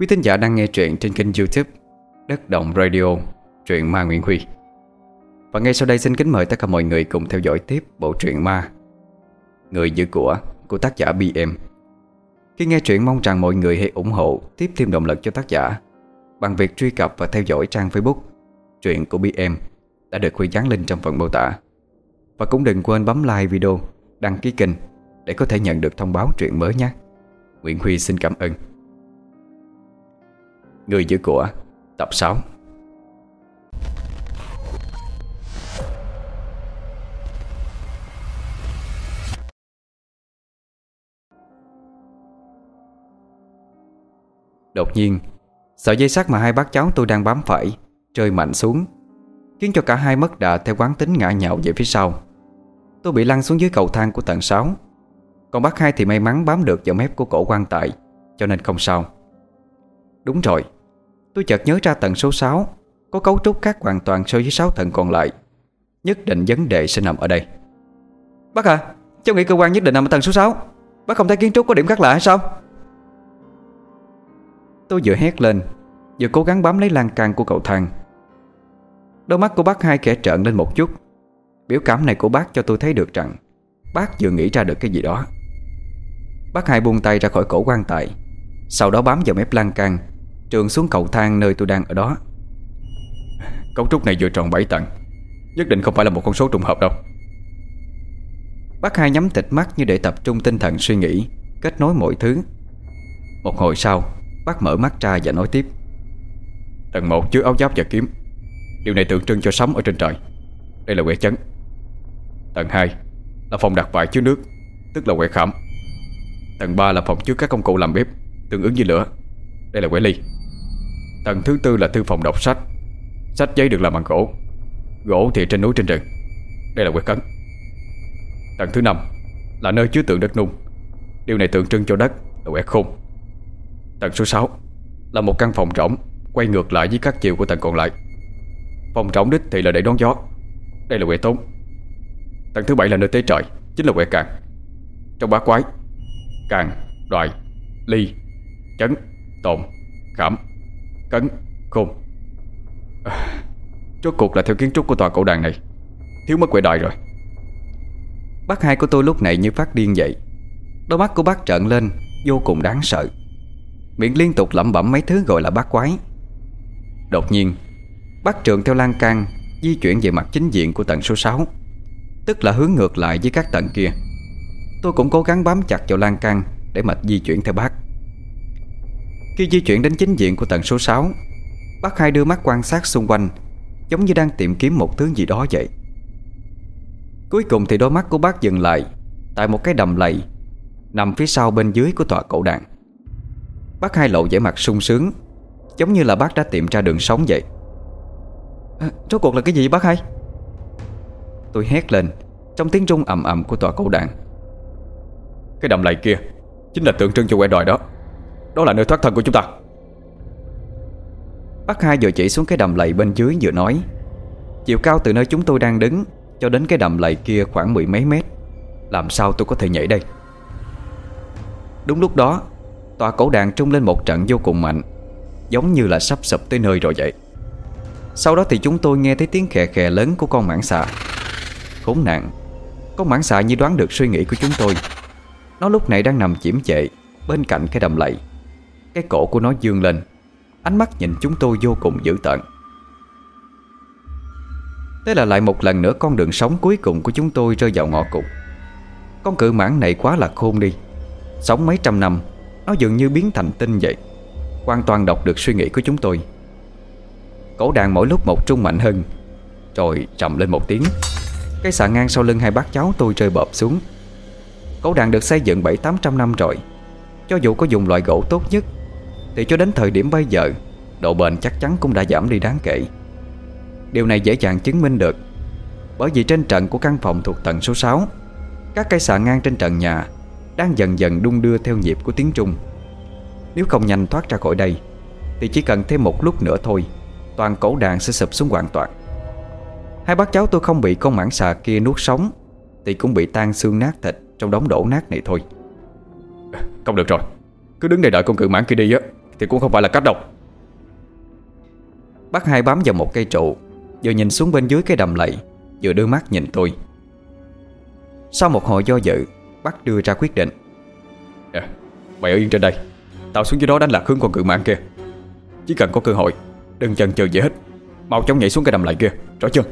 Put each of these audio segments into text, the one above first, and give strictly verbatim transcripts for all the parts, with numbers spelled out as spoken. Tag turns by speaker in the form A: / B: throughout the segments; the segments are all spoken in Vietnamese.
A: Quý thính giả đang nghe truyện trên kênh YouTube Đất Động Radio, truyện ma Nguyễn Huy. Và ngay sau đây xin kính mời tất cả mọi người cùng theo dõi tiếp bộ truyện ma Người Giữ Của của tác giả bê em. Khi nghe truyện mong rằng mọi người hãy ủng hộ, tiếp thêm động lực cho tác giả bằng việc truy cập và theo dõi trang Facebook truyện của bê em đã được Huy dán link trong phần mô tả. Và cũng đừng quên bấm like video, đăng ký kênh để có thể nhận được thông báo truyện mới nhé. Nguyễn Huy xin cảm ơn. Người Giữ Của tập sáu. Đột nhiên, sợi dây sắt mà hai bác cháu tôi đang bám phải rơi mạnh xuống, khiến cho cả hai mất đà theo quán tính ngã nhào về phía sau. Tôi bị lăn xuống dưới cầu thang của tầng sáu. Còn bác hai thì may mắn bám được vào mép của cổ quan tài, cho nên không sao. Đúng rồi, tôi chợt nhớ ra tầng số sáu có cấu trúc khác hoàn toàn so với sáu tầng còn lại. Nhất định vấn đề sẽ nằm ở đây. Bác à, cháu nghĩ cơ quan nhất định nằm ở tầng số sáu. Bác không thấy kiến trúc có điểm khác lạ hay sao? Tôi vừa hét lên, vừa cố gắng bám lấy lan can của cầu thang. Đôi mắt của bác hai khẽ trợn lên một chút. Biểu cảm này của bác cho tôi thấy được rằng bác vừa nghĩ ra được cái gì đó. Bác hai buông tay ra khỏi cổ quan tài, sau đó bám vào mép lan can, trườn xuống cầu thang nơi tôi đang ở đó. Cấu trúc này vừa tròn bảy tầng, nhất định không phải là một con số trùng hợp đâu. Bác hai nhắm tịt mắt như để tập trung tinh thần suy nghĩ, kết nối mọi thứ. Một hồi sau, bác mở mắt ra và nói tiếp. Tầng một chứa áo giáp và kiếm. Điều này tượng trưng cho sóng ở trên trời. Đây là quẻ chấn. Tầng hai là phòng đặt vải chứa nước, tức là quẻ khảm. Tầng ba là phòng chứa các công cụ làm bếp, tương ứng với lửa. Đây là quẻ ly. Tầng thứ tư là thư phòng đọc sách. Sách giấy được làm bằng gỗ. Gỗ thì trên núi trên rừng. Đây là quẻ cấn. Tầng thứ năm là nơi chứa tượng đất nung. Điều này tượng trưng cho đất, là quẻ khôn. Tầng số sáu là một căn phòng rỗng quay ngược lại với các chiều của tầng còn lại. Phòng rỗng đích thì là để đón gió. Đây là quẻ tốn. Tầng thứ bảy là nơi tế trời, chính là quẻ càng. Trong bát quái, càng, đoài, ly, chấn, tồn, khảm, cấn, khôn. à, Rốt cuộc là theo kiến trúc của tòa cổ đàn này, thiếu mất quẻ đoài rồi. Bác hai của tôi lúc này như phát điên vậy. Đôi mắt của bác trợn lên vô cùng đáng sợ, miệng liên tục lẩm bẩm mấy thứ gọi là bát quái. Đột nhiên, bác trườn theo lan can di chuyển về mặt chính diện của tầng số sáu, tức là hướng ngược lại với các tầng kia. Tôi cũng cố gắng bám chặt vào lan can để mà di chuyển theo bác. Khi di chuyển đến chính diện của tầng số sáu, bác hai đưa mắt quan sát xung quanh, giống như đang tìm kiếm một thứ gì đó vậy. Cuối cùng thì đôi mắt của bác dừng lại tại một cái đầm lầy nằm phía sau bên dưới của tòa cổ đàn. Bác hai lộ vẻ mặt sung sướng, giống như là bác đã tìm ra đường sống vậy. à, Rốt cuộc là cái gì bác hai? Tôi hét lên trong tiếng rung ầm ầm của tòa cổ đàn. Cái đầm lầy kia chính là tượng trưng cho quẻ đoài đó. Đó là nơi thoát thân của chúng ta. Bác hai vừa chỉ xuống cái đầm lầy bên dưới vừa nói. Chiều cao từ nơi chúng tôi đang đứng cho đến cái đầm lầy kia khoảng mười mấy mét. Làm sao tôi có thể nhảy đây? Đúng lúc đó, tòa cổ đàn trung lên một trận vô cùng mạnh, giống như là sắp sụp tới nơi rồi vậy. Sau đó thì chúng tôi nghe thấy tiếng khè khè lớn của con mãng xà. Khốn nạn, con mãng xà như đoán được suy nghĩ của chúng tôi. Nó lúc này đang nằm chiếm chệ bên cạnh cái đầm lầy. Cái cổ của nó dương lên, ánh mắt nhìn chúng tôi vô cùng dữ tợn. Thế là lại một lần nữa con đường sống cuối cùng của chúng tôi rơi vào ngõ cụt. Con cự mãng này quá là khôn đi. Sống mấy trăm năm, nó dường như biến thành tinh vậy, hoàn toàn đọc được suy nghĩ của chúng tôi. Cổ đàn mỗi lúc một rung mạnh hơn, rồi trầm lên một tiếng. Cái xà ngang sau lưng hai bác cháu tôi rơi bợp xuống. Cổ đàn được xây dựng bảy tám trăm năm rồi. Cho dù có dùng loại gỗ tốt nhất thì cho đến thời điểm bây giờ, độ bền chắc chắn cũng đã giảm đi đáng kể. Điều này dễ dàng chứng minh được bởi vì trên trần của căn phòng thuộc tầng số sáu, các cây xà ngang trên trần nhà đang dần dần đung đưa theo nhịp của tiếng trung. Nếu không nhanh thoát ra khỏi đây thì chỉ cần thêm một lúc nữa thôi, toàn cổ đàn sẽ sụp xuống hoàn toàn. Hai bác cháu tôi không bị con mãng xà kia nuốt sống thì cũng bị tan xương nát thịt trong đống đổ nát này thôi. Không được rồi, cứ đứng đây đợi con cự mãng kia đi á thì cũng không phải là cách đâu. Bác Hai bám vào một cây trụ, vừa nhìn xuống bên dưới cái đầm lầy, vừa đưa mắt nhìn tôi. Sau một hồi do dự, bác đưa ra quyết định. À, mày ở yên trên đây, tao xuống dưới đó đánh lạc hướng con cự mãng kia. Chỉ cần có cơ hội, đừng chần chừ gì hết, mau chóng nhảy xuống cái đầm lầy kia, rõ chưa?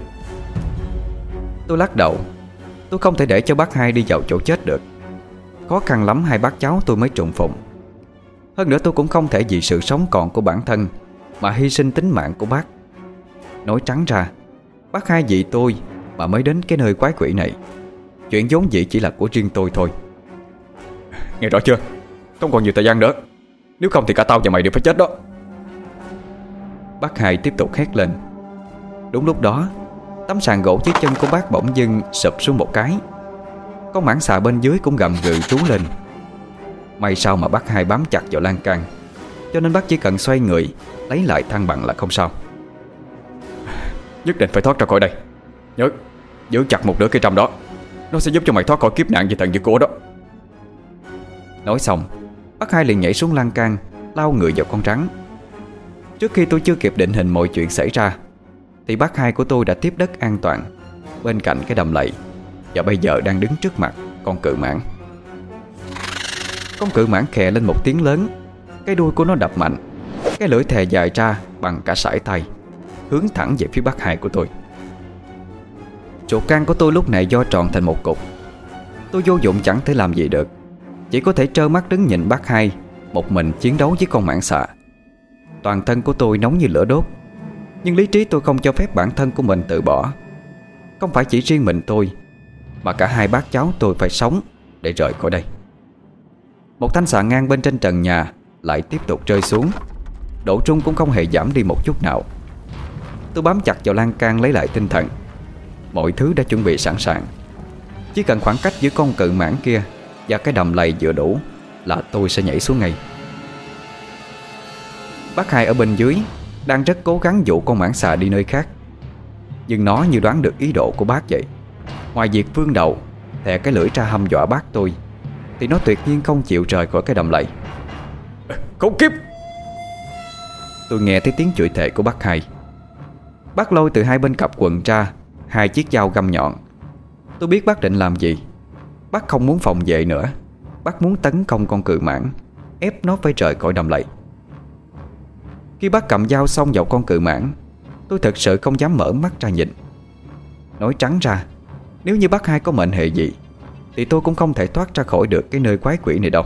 A: Tôi lắc đầu. Tôi không thể để cho bác Hai đi vào chỗ chết được. Khó khăn lắm hai bác cháu tôi mới trùng phụng. Hơn nữa tôi cũng không thể vì sự sống còn của bản thân mà hy sinh tính mạng của bác. Nói trắng ra, bác Hai vì tôi mà mới đến cái nơi quái quỷ này. Chuyện vốn dĩ chỉ là của riêng tôi thôi. Nghe rõ chưa? Không còn nhiều thời gian nữa, nếu không thì cả tao và mày đều phải chết đó. Bác Hai tiếp tục hét lên. Đúng lúc đó, tấm sàn gỗ dưới chân của bác bỗng dưng sụp xuống một cái. Con mãng xà bên dưới cũng gầm gừ trú lên. May sao mà bác Hai bám chặt vào lan can, cho nên bác chỉ cần xoay người lấy lại thăng bằng là không sao. Nhất định phải thoát ra khỏi đây. Nhớ, giữ chặt một nửa cây trầm đó, nó sẽ giúp cho mày thoát khỏi kiếp nạn về thần dữ cổ đó. Nói xong, bác Hai liền nhảy xuống lan can, lao người vào con rắn. Trước khi tôi chưa kịp định hình mọi chuyện xảy ra, thì bác Hai của tôi đã tiếp đất an toàn bên cạnh cái đầm lầy, và bây giờ đang đứng trước mặt con cự mãng. Con cự mãng khè lên một tiếng lớn. Cái đuôi của nó đập mạnh, cái lưỡi thè dài ra bằng cả sải tay, hướng thẳng về phía bác Hai của tôi. Ruột gan của tôi lúc này do tròn thành một cục. Tôi vô dụng chẳng thể làm gì được, chỉ có thể trơ mắt đứng nhìn bác Hai một mình chiến đấu với con mãng xà. Toàn thân của tôi nóng như lửa đốt, nhưng lý trí tôi không cho phép bản thân của mình từ bỏ. Không phải chỉ riêng mình tôi, mà cả hai bác cháu tôi phải sống để rời khỏi đây. Một thanh xà ngang bên trên trần nhà lại tiếp tục rơi xuống. Độ trung cũng không hề giảm đi một chút nào. Tôi bám chặt vào lan can lấy lại tinh thần. Mọi thứ đã chuẩn bị sẵn sàng. Chỉ cần khoảng cách giữa con cự mãng kia và cái đầm lầy vừa đủ là tôi sẽ nhảy xuống ngay. Bác Hai ở bên dưới đang rất cố gắng dụ con mãng xà đi nơi khác, nhưng nó như đoán được ý đồ của bác vậy. Ngoài việc vươn đầu thè cái lưỡi ra hăm dọa bác tôi, thì nó tuyệt nhiên không chịu rời khỏi cái đầm lầy. Khốn kiếp! Tôi nghe thấy tiếng chửi thề của bác Hai. Bác lôi từ hai bên cặp quần ra hai chiếc dao găm nhọn. Tôi biết bác định làm gì. Bác không muốn phòng vệ nữa. Bác muốn tấn công con cự mãng, ép nó phải rời khỏi đầm lầy. Khi bác cầm dao xông vào con cự mãng, tôi thật sự không dám mở mắt ra nhìn. Nói trắng ra, nếu như bác Hai có mệnh hệ gì thì tôi cũng không thể thoát ra khỏi được cái nơi quái quỷ này đâu.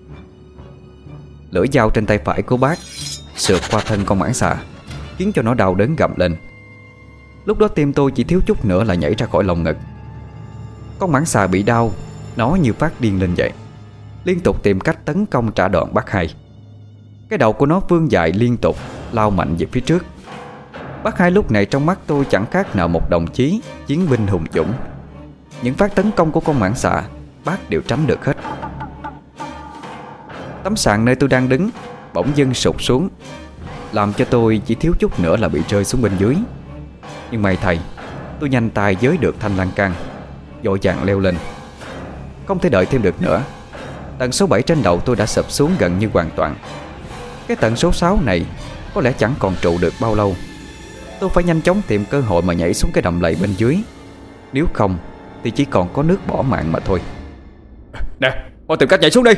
A: Lưỡi dao trên tay phải của bác sượt qua thân con mãng xà, khiến cho nó đau đớn gầm lên. Lúc đó tim tôi chỉ thiếu chút nữa là nhảy ra khỏi lồng ngực. Con mãng xà bị đau, nó như phát điên lên vậy, liên tục tìm cách tấn công trả đòn bác Hai. Cái đầu của nó vươn dài liên tục, lao mạnh về phía trước. Bác Hai lúc này trong mắt tôi chẳng khác nào một đồng chí chiến binh hùng dũng. Những phát tấn công của con mãng xà bác đều tránh được hết. Tấm sàn nơi tôi đang đứng bỗng dưng sụt xuống, làm cho tôi chỉ thiếu chút nữa là bị rơi xuống bên dưới. Nhưng may thầy, tôi nhanh tay giới được thanh lan can, vội vàng leo lên. Không thể đợi thêm được nữa. Tầng số bảy trên đầu tôi đã sụp xuống gần như hoàn toàn. Cái tầng số sáu này có lẽ chẳng còn trụ được bao lâu. Tôi phải nhanh chóng tìm cơ hội mà nhảy xuống cái đầm lầy bên dưới. Nếu không thì chỉ còn có nước bỏ mạng mà thôi. Nè, mau tìm cách nhảy xuống đi!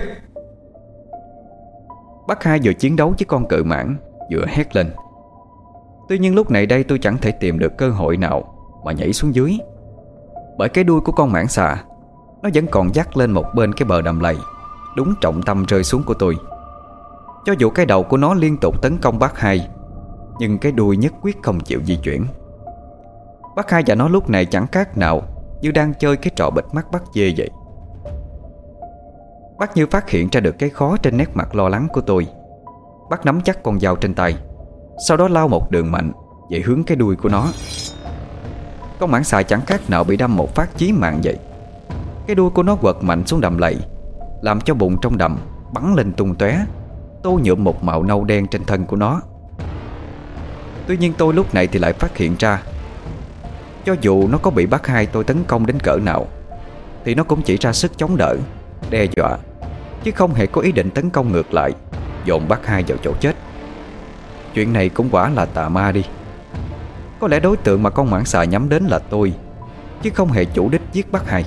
A: Bác Hai vừa chiến đấu với con cự mãng vừa hét lên. Tuy nhiên lúc này đây tôi chẳng thể tìm được cơ hội nào mà nhảy xuống dưới, bởi cái đuôi của con mãng xà nó vẫn còn dắt lên một bên cái bờ đầm lầy, đúng trọng tâm rơi xuống của tôi. Cho dù cái đầu của nó liên tục tấn công bác Hai, nhưng cái đuôi nhất quyết không chịu di chuyển. Bác Hai và nó lúc này chẳng khác nào như đang chơi cái trò bịt mắt bắt dê vậy. Bác như phát hiện ra được cái khó trên nét mặt lo lắng của tôi. Bác nắm chắc con dao trên tay, sau đó lao một đường mạnh về hướng cái đuôi của nó. Con mãng xà chẳng khác nào bị đâm một phát chí mạng vậy. Cái đuôi của nó quật mạnh xuống đầm lầy, làm cho bụng trong đầm bắn lên tung tóe, tô nhuộm một màu nâu đen trên thân của nó. Tuy nhiên tôi lúc này thì lại phát hiện ra, cho dù nó có bị bác Hai tôi tấn công đến cỡ nào thì nó cũng chỉ ra sức chống đỡ, đe dọa, chứ không hề có ý định tấn công ngược lại. dồn bác hai vào chỗ chết. Chuyện này cũng quả là tà ma đi. Có lẽ đối tượng mà con mãng xà nhắm đến là tôi, chứ không hề chủ đích giết bác hai.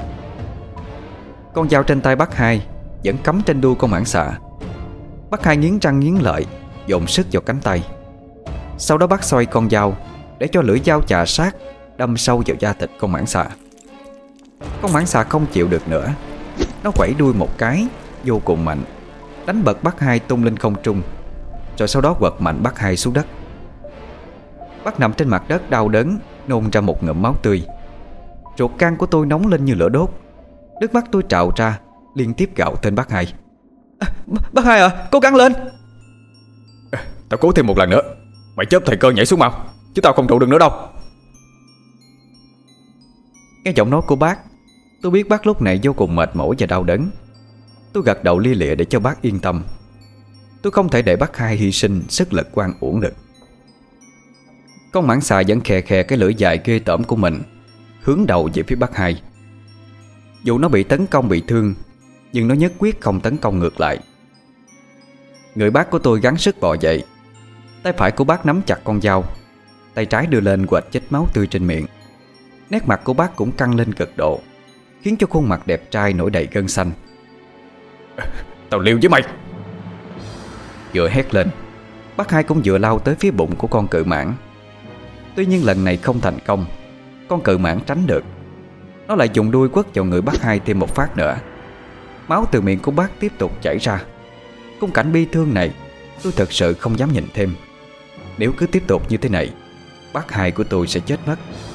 A: Con dao trên tay bác hai vẫn cắm trên đuôi con mãng xà. Bác hai nghiến răng nghiến lợi, dồn sức vào cánh tay. Sau đó bác xoay con dao để cho lưỡi dao chà sát, đâm sâu vào da thịt con mãng xà. Con mãng xà không chịu được nữa. Nó quẩy đuôi một cái vô cùng mạnh, đánh bật bác hai tung lên không trung, rồi sau đó quật mạnh bác hai xuống đất. Bác nằm trên mặt đất đau đớn, nôn ra một ngụm máu tươi. Ruột gan của tôi nóng lên như lửa đốt. Nước mắt tôi trào ra, liên tiếp gào tên bác hai. À, bác hai à, cố gắng lên. À, tao cố thêm một lần nữa. Mày chớp thời cơ nhảy xuống mau, chứ tao không trụ được nữa đâu. Nghe giọng nói của bác, tôi biết bác lúc này vô cùng mệt mỏi và đau đớn. Tôi gật đầu lia lịa để cho bác yên tâm. Tôi không thể để bác hai hy sinh sức lực oan uổng được. Con mãng xà vẫn khè khè cái lưỡi dài ghê tởm của mình, hướng đầu về phía bác hai. Dù nó bị tấn công bị thương, nhưng nó nhất quyết không tấn công ngược lại. Người bác của tôi gắng sức bò dậy. Tay phải của bác nắm chặt con dao, tay trái đưa lên quệt chết máu tươi trên miệng. Nét mặt của bác cũng căng lên cực độ, khiến cho khuôn mặt đẹp trai nổi đầy gân xanh. Tao liều với mày. Vừa hét lên, bác hai cũng vừa lao tới phía bụng của con cự mãng. Tuy nhiên lần này không thành công. Con cự mãng tránh được. Nó lại dùng đuôi quất vào người bác hai thêm một phát nữa. Máu từ miệng của bác tiếp tục chảy ra. Khung cảnh bi thương này tôi thật sự không dám nhìn thêm. Nếu cứ tiếp tục như thế này, bác hai của tôi sẽ chết mất.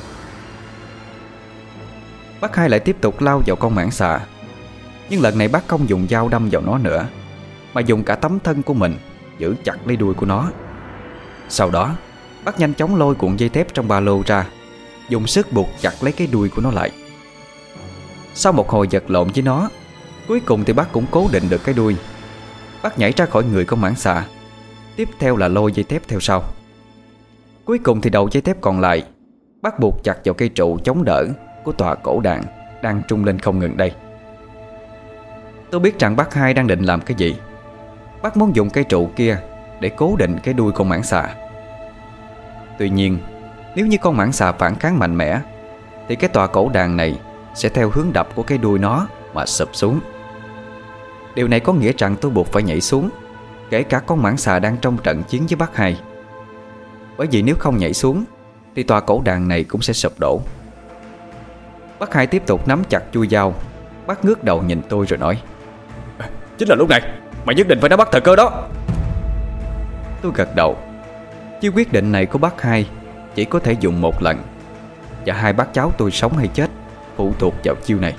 A: Bác hai lại tiếp tục lao vào con mãng xà. Nhưng lần này bác không dùng dao đâm vào nó nữa, mà dùng cả tấm thân của mình giữ chặt lấy đuôi của nó. Sau đó bác nhanh chóng lôi cuộn dây thép trong ba lô ra, dùng sức buộc chặt lấy cái đuôi của nó lại. Sau một hồi vật lộn với nó, cuối cùng thì bác cũng cố định được cái đuôi. Bác nhảy ra khỏi người con mãng xà. Tiếp theo là lôi dây thép theo sau. Cuối cùng thì đầu dây thép còn lại bác buộc chặt vào cây trụ chống đỡ của tòa cổ đàn đang trung lên không ngừng đây. Tôi biết rằng bác hai đang định làm cái gì. Bác muốn dùng cây trụ kia để cố định cái đuôi con mãng xà. Tuy nhiên, nếu như con mãng xà phản kháng mạnh mẽ, thì cái tòa cổ đàn này sẽ theo hướng đập của cái đuôi nó mà sụp xuống. Điều này có nghĩa rằng tôi buộc phải nhảy xuống, kể cả con mãng xà đang trong trận chiến với bác hai. Bởi vì nếu không nhảy xuống thì tòa cổ đàn này cũng sẽ sụp đổ. Bác hai tiếp tục nắm chặt chuôi dao. Bác ngước đầu nhìn tôi rồi nói: Chính là lúc này, mày nhất định phải nắm bắt thời cơ đó. Tôi gật đầu. Chứ quyết định này của bác hai chỉ có thể dùng một lần, và hai bác cháu tôi sống hay chết phụ thuộc vào chiêu này.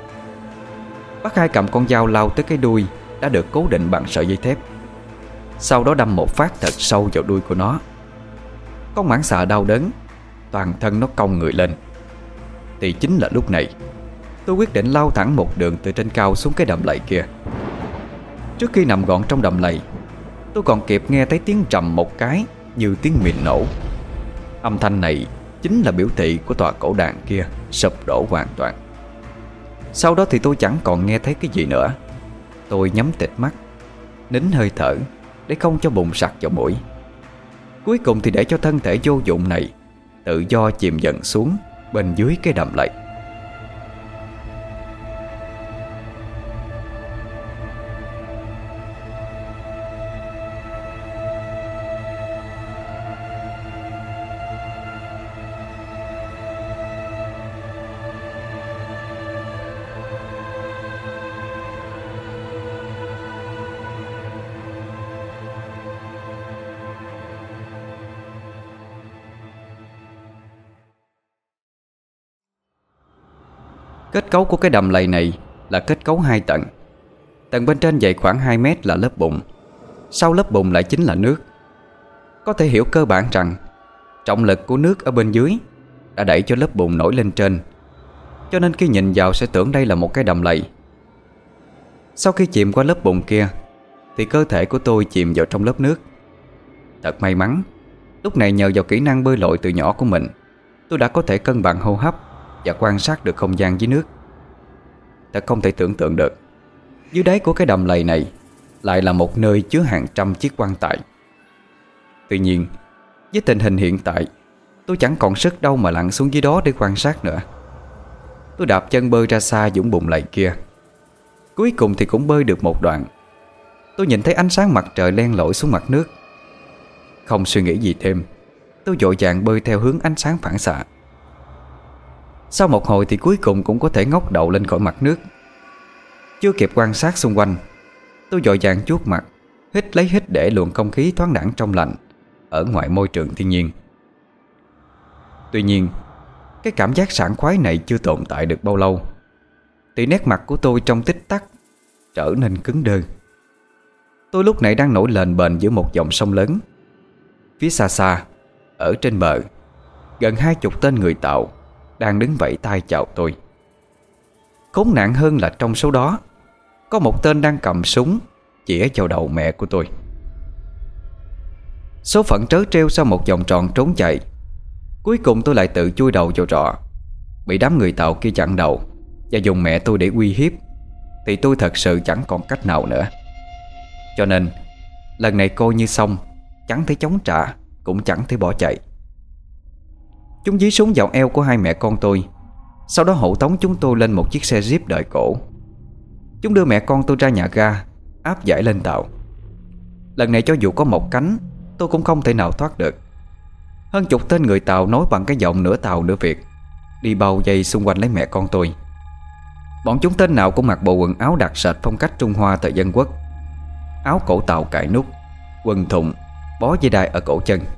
A: Bác hai cầm con dao lao tới cái đuôi đã được cố định bằng sợi dây thép. Sau đó đâm một phát thật sâu vào đuôi của nó. Con mãng xà đau đớn, toàn thân nó cong người lên. Thì chính là lúc này tôi quyết định lao thẳng một đường từ trên cao xuống cái đầm lầy kia. Trước khi nằm gọn trong đầm lầy, tôi còn kịp nghe thấy tiếng trầm một cái như tiếng mìn nổ. Âm thanh này chính là biểu thị của tòa cổ đàn kia sụp đổ hoàn toàn. Sau đó thì tôi chẳng còn nghe thấy cái gì nữa. Tôi nhắm tịt mắt, nín hơi thở để không cho bùng sặc vào mũi. Cuối cùng thì để cho thân thể vô dụng này tự do chìm dần xuống bên dưới cái đầm lầy. Kết cấu của cái đầm lầy này là kết cấu hai tầng. Tầng bên trên dày khoảng hai mét là lớp bùn. Sau lớp bùn lại chính là nước. Có thể hiểu cơ bản rằng trọng lực của nước ở bên dưới đã đẩy cho lớp bùn nổi lên trên, cho nên khi nhìn vào sẽ tưởng đây là một cái đầm lầy. Sau khi chìm qua lớp bùn kia thì cơ thể của tôi chìm vào trong lớp nước. Thật may mắn, lúc này nhờ vào kỹ năng bơi lội từ nhỏ của mình, tôi đã có thể cân bằng hô hấp và quan sát được không gian dưới nước. Thật không thể tưởng tượng được, dưới đáy của cái đầm lầy này lại là một nơi chứa hàng trăm chiếc quan tài. Tuy nhiên, với tình hình hiện tại, tôi chẳng còn sức đâu mà lặn xuống dưới đó để quan sát nữa. Tôi đạp chân bơi ra xa dũng bùn lầy kia. Cuối cùng thì cũng bơi được một đoạn. Tôi nhìn thấy ánh sáng mặt trời len lỏi xuống mặt nước. Không suy nghĩ gì thêm, tôi vội vàng bơi theo hướng ánh sáng phản xạ. Sau một hồi thì cuối cùng cũng có thể ngóc đầu lên khỏi mặt nước. Chưa kịp quan sát xung quanh, tôi vội vàng chuốt mặt, hít lấy hít để luồng không khí thoáng đãng trong lành ở ngoài môi trường thiên nhiên. Tuy nhiên, cái cảm giác sảng khoái này chưa tồn tại được bao lâu thì nét mặt của tôi trong tích tắc trở nên cứng đơ. Tôi lúc này đang nổi lềnh bềnh giữa một dòng sông lớn. Phía xa xa, ở trên bờ, gần hai chục tên người Tàu đang đứng vẫy tay chào tôi. Khốn nạn hơn là trong số đó có một tên đang cầm súng chĩa vào đầu mẹ của tôi. Số phận trớ trêu sau một vòng tròn trốn chạy, cuối cùng tôi lại tự chui đầu vào trọ, bị đám người Tàu kia chặn đầu và dùng mẹ tôi để uy hiếp. Thì tôi thật sự chẳng còn cách nào nữa. Cho nên lần này coi như xong, chẳng thể chống trả, cũng chẳng thể bỏ chạy. Chúng dí súng vào eo của hai mẹ con tôi, sau đó hộ tống chúng tôi lên một chiếc xe jeep đợi cổ. Chúng đưa mẹ con tôi ra nhà ga, áp giải lên tàu. Lần này cho dù có một cánh, tôi cũng không thể nào thoát được. Hơn chục tên người Tàu nói bằng cái giọng nửa Tàu nửa Việt, đi bao vây xung quanh lấy mẹ con tôi. Bọn chúng tên nào cũng mặc bộ quần áo đặc sệt phong cách Trung Hoa thời dân quốc. Áo cổ Tàu cài nút, quần thụng, bó dây đai ở cổ chân.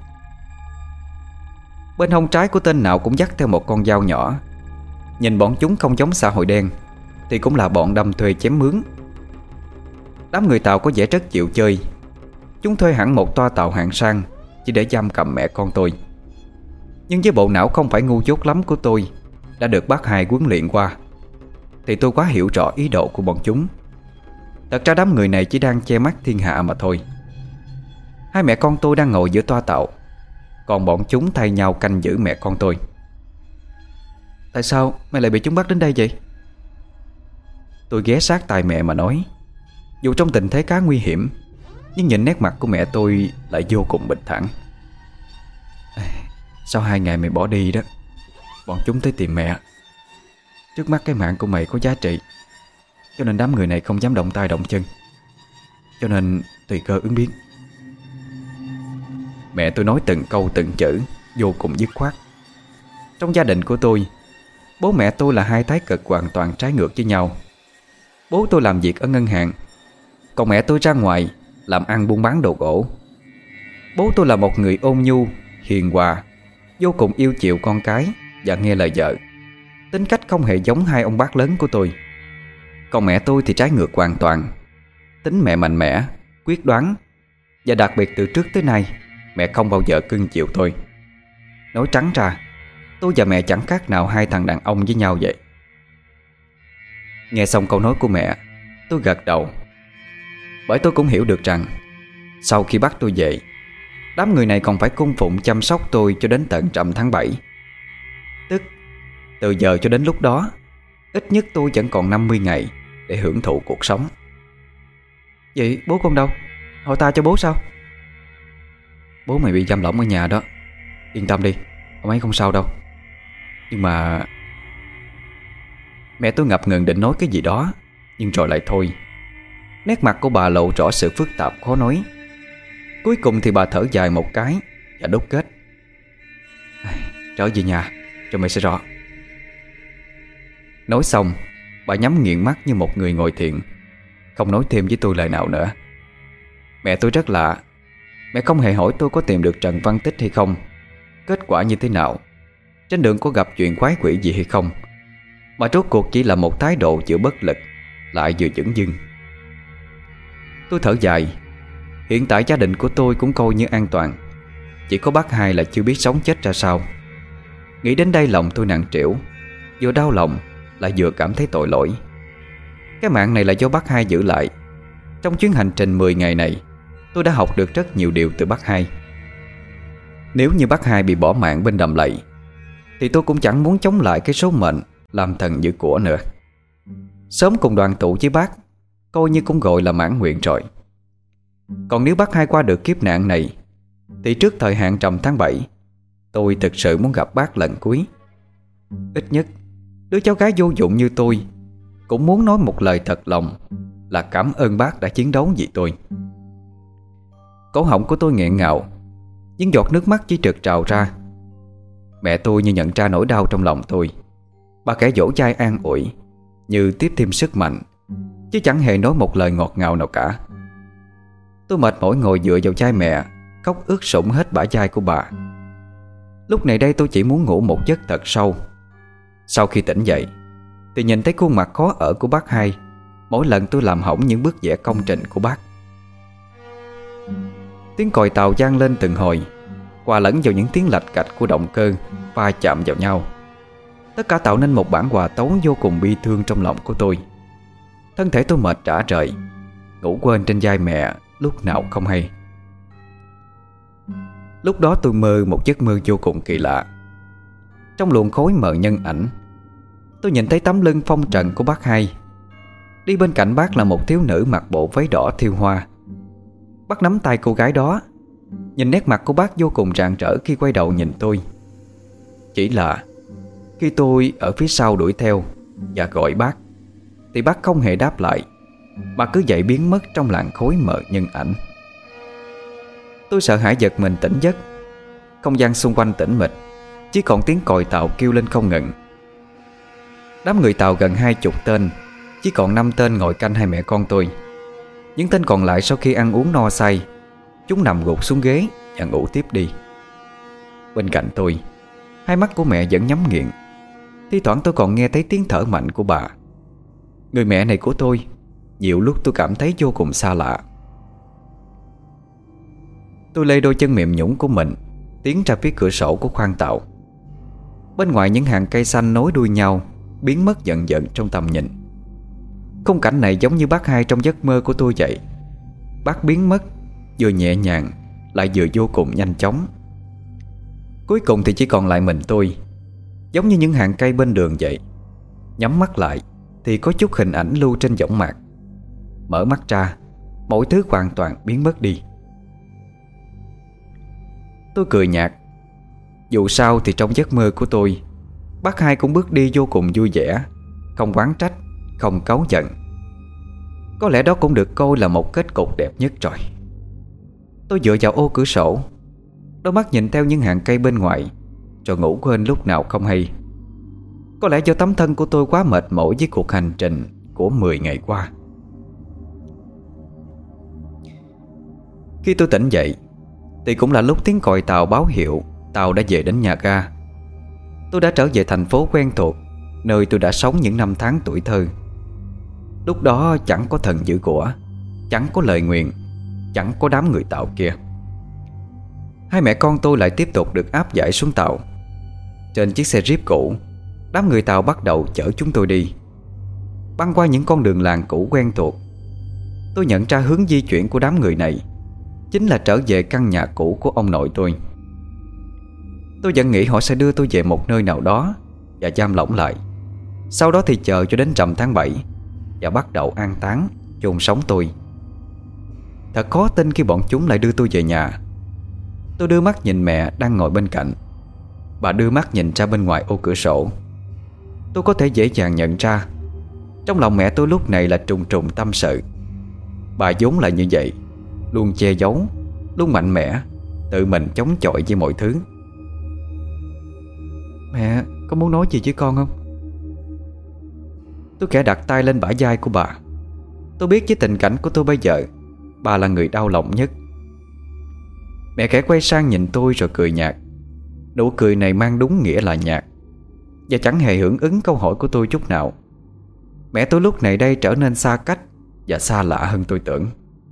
A: Bên hông trái của tên nào cũng dắt theo một con dao nhỏ. Nhìn bọn chúng không giống xã hội đen thì cũng là bọn đâm thuê chém mướn. Đám người Tàu có vẻ rất chịu chơi. Chúng thuê hẳn một toa tàu hạng sang chỉ để giam cầm mẹ con tôi. Nhưng với bộ não không phải ngu dốt lắm của tôi, đã được bác Hai huấn luyện qua, thì tôi quá hiểu rõ ý đồ của bọn chúng. Thật ra đám người này chỉ đang che mắt thiên hạ mà thôi. Hai mẹ con tôi đang ngồi giữa toa tàu, còn bọn chúng thay nhau canh giữ mẹ con tôi. Tại sao mẹ lại bị chúng bắt đến đây vậy? Tôi ghé sát tai mẹ mà nói. Dù trong tình thế khá nguy hiểm, nhưng nhìn nét mặt của mẹ tôi lại vô cùng bình thản. Sau hai ngày mày bỏ đi đó, bọn chúng tới tìm mẹ. Trước mắt cái mạng của mày có giá trị, cho nên đám người này không dám động tay động chân. Cho nên tùy cơ ứng biến. Mẹ tôi nói từng câu từng chữ vô cùng dứt khoát. Trong gia đình của tôi, bố mẹ tôi là hai thái cực hoàn toàn trái ngược với nhau. Bố tôi làm việc ở ngân hàng, còn mẹ tôi ra ngoài làm ăn buôn bán đồ gỗ. Bố tôi là một người ôn nhu, hiền hòa, vô cùng yêu chiều con cái và nghe lời vợ. Tính cách không hề giống hai ông bác lớn của tôi. Còn mẹ tôi thì trái ngược hoàn toàn. Tính mẹ mạnh mẽ, quyết đoán, và đặc biệt từ trước tới nay mẹ không bao giờ cưng chiều tôi. Nói trắng ra, tôi và mẹ chẳng khác nào hai thằng đàn ông với nhau vậy. Nghe xong câu nói của mẹ, tôi gật đầu. Bởi tôi cũng hiểu được rằng sau khi bắt tôi về, đám người này còn phải cung phụng chăm sóc tôi cho đến tận rằm tháng bảy. Tức từ giờ cho đến lúc đó, ít nhất tôi vẫn còn năm mươi ngày để hưởng thụ cuộc sống. Vậy bố con đâu? Hỏi ta cho bố sao? Bố mày bị giam lỏng ở nhà đó. Yên tâm đi, ông ấy không sao đâu. Nhưng mà... Mẹ tôi ngập ngừng định nói cái gì đó, nhưng rồi lại thôi. Nét mặt của bà lộ rõ sự phức tạp khó nói. Cuối cùng thì bà thở dài một cái và đúc kết. Trở về nhà rồi mày sẽ rõ. Nói xong, bà nhắm nghiền mắt như một người ngồi thiền, không nói thêm với tôi lời nào nữa. Mẹ tôi rất lạ. Mẹ không hề hỏi tôi có tìm được Trần Văn Tích hay không, kết quả như thế nào, trên đường có gặp chuyện quái quỷ gì hay không, mà rốt cuộc chỉ là một thái độ giữa bất lực lại vừa dửng dưng. Tôi thở dài. Hiện tại gia đình của tôi cũng coi như an toàn, chỉ có bác Hai là chưa biết sống chết ra sao. Nghĩ đến đây lòng tôi nặng trĩu, vừa đau lòng lại vừa cảm thấy tội lỗi. Cái mạng này là do bác Hai giữ lại. Trong chuyến hành trình mười ngày này, tôi đã học được rất nhiều điều từ bác Hai. Nếu như bác Hai bị bỏ mạng bên đầm lầy, thì tôi cũng chẳng muốn chống lại cái số mệnh làm thần giữ của nữa. Sớm cùng đoàn tụ với bác coi như cũng gọi là mãn nguyện rồi. Còn nếu bác hai qua được kiếp nạn này thì trước thời hạn trầm tháng bảy, tôi thực sự muốn gặp bác lần cuối. Ít nhất đứa cháu gái vô dụng như tôi cũng muốn nói một lời thật lòng là cảm ơn bác đã chiến đấu vì tôi. Cổ họng của tôi nghẹn ngào, những giọt nước mắt chỉ trượt trào ra. Mẹ tôi như nhận ra nỗi đau trong lòng tôi. Bà khẽ dỗ dai an ủi, như tiếp thêm sức mạnh, chứ chẳng hề nói một lời ngọt ngào nào cả. Tôi mệt mỏi ngồi dựa vào vai mẹ, khóc ướt sũng hết bả vai của bà. Lúc này đây tôi chỉ muốn ngủ một giấc thật sâu. Sau khi tỉnh dậy thì nhìn thấy khuôn mặt khó ở của bác hai mỗi lần tôi làm hỏng những bước vẽ công trình của bác. Tiếng còi tàu vang lên từng hồi, hòa lẫn vào những tiếng lạch cạch của động cơ va chạm vào nhau. Tất cả tạo nên một bản hòa tấu vô cùng bi thương trong lòng của tôi. Thân thể tôi mệt rã rời, ngủ quên trên vai mẹ lúc nào không hay. Lúc đó tôi mơ một giấc mơ vô cùng kỳ lạ. Trong luồng khối mờ nhân ảnh, tôi nhìn thấy tấm lưng phong trần của bác hai. Đi bên cạnh bác là một thiếu nữ mặc bộ váy đỏ thêu hoa. Bác nắm tay cô gái đó. Nhìn nét mặt của bác vô cùng rạng rỡ khi quay đầu nhìn tôi. Chỉ là khi tôi ở phía sau đuổi theo và gọi bác thì bác không hề đáp lại, mà cứ vậy biến mất trong làn khối mờ nhân ảnh. Tôi sợ hãi giật mình tỉnh giấc. Không gian xung quanh tĩnh mịch, chỉ còn tiếng còi tàu kêu lên không ngừng. Đám người tàu gần hai chục tên, chỉ còn năm tên ngồi canh hai mẹ con tôi. Những tên còn lại sau khi ăn uống no say, chúng nằm gục xuống ghế và ngủ tiếp đi. Bên cạnh tôi, hai mắt của mẹ vẫn nhắm nghiền. Thi thoảng tôi còn nghe thấy tiếng thở mạnh của bà. Người mẹ này của tôi, nhiều lúc tôi cảm thấy vô cùng xa lạ. Tôi lê đôi chân mềm nhũn của mình tiến ra phía cửa sổ của khoang tàu. Bên ngoài những hàng cây xanh nối đuôi nhau biến mất dần dần trong tầm nhìn. Khung cảnh này giống như bác hai trong giấc mơ của tôi vậy. Bác biến mất vừa nhẹ nhàng lại vừa vô cùng nhanh chóng. Cuối cùng thì chỉ còn lại mình tôi, giống như những hàng cây bên đường vậy. Nhắm mắt lại thì có chút hình ảnh lưu trên võng mạc. Mở mắt ra, mọi thứ hoàn toàn biến mất đi. Tôi cười nhạt. Dù sao thì trong giấc mơ của tôi, bác hai cũng bước đi vô cùng vui vẻ, không oán trách, không cáu giận. Có lẽ đó cũng được coi là một kết cục đẹp nhất rồi. Tôi dựa vào ô cửa sổ, đôi mắt nhìn theo những hàng cây bên ngoài, rồi ngủ quên lúc nào không hay. Có lẽ do tấm thân của tôi quá mệt mỏi với cuộc hành trình của mười ngày qua. Khi tôi tỉnh dậy thì cũng là lúc tiếng còi tàu báo hiệu tàu đã về đến nhà ga. Tôi đã trở về thành phố quen thuộc, nơi tôi đã sống những năm tháng tuổi thơ. Lúc đó chẳng có thần giữ của, chẳng có lời nguyền, chẳng có đám người tàu kia. Hai mẹ con tôi lại tiếp tục được áp giải xuống tàu. Trên chiếc xe Jeep cũ, đám người tàu bắt đầu chở chúng tôi đi. Băng qua những con đường làng cũ quen thuộc, tôi nhận ra hướng di chuyển của đám người này chính là trở về căn nhà cũ của ông nội tôi. Tôi vẫn nghĩ họ sẽ đưa tôi về một nơi nào đó và giam lỏng lại. Sau đó thì chờ cho đến rằm tháng bảy và bắt đầu an táng, chôn sống tôi. Thật khó tin khi bọn chúng lại đưa tôi về nhà. Tôi đưa mắt nhìn mẹ đang ngồi bên cạnh. Bà đưa mắt nhìn ra bên ngoài ô cửa sổ. Tôi có thể dễ dàng nhận ra trong lòng mẹ tôi lúc này là trùng trùng tâm sự. Bà vốn là như vậy, luôn che giấu, luôn mạnh mẽ, tự mình chống chọi với mọi thứ. Mẹ có muốn nói gì với con không? Tôi khẽ đặt tay lên bả vai của bà. Tôi biết với tình cảnh của tôi bây giờ, bà là người đau lòng nhất. Mẹ khẽ quay sang nhìn tôi rồi cười nhạt. Nụ cười này mang đúng nghĩa là nhạt, và chẳng hề hưởng ứng câu hỏi của tôi chút nào. Mẹ tôi lúc này đây trở nên xa cách và xa lạ hơn tôi tưởng.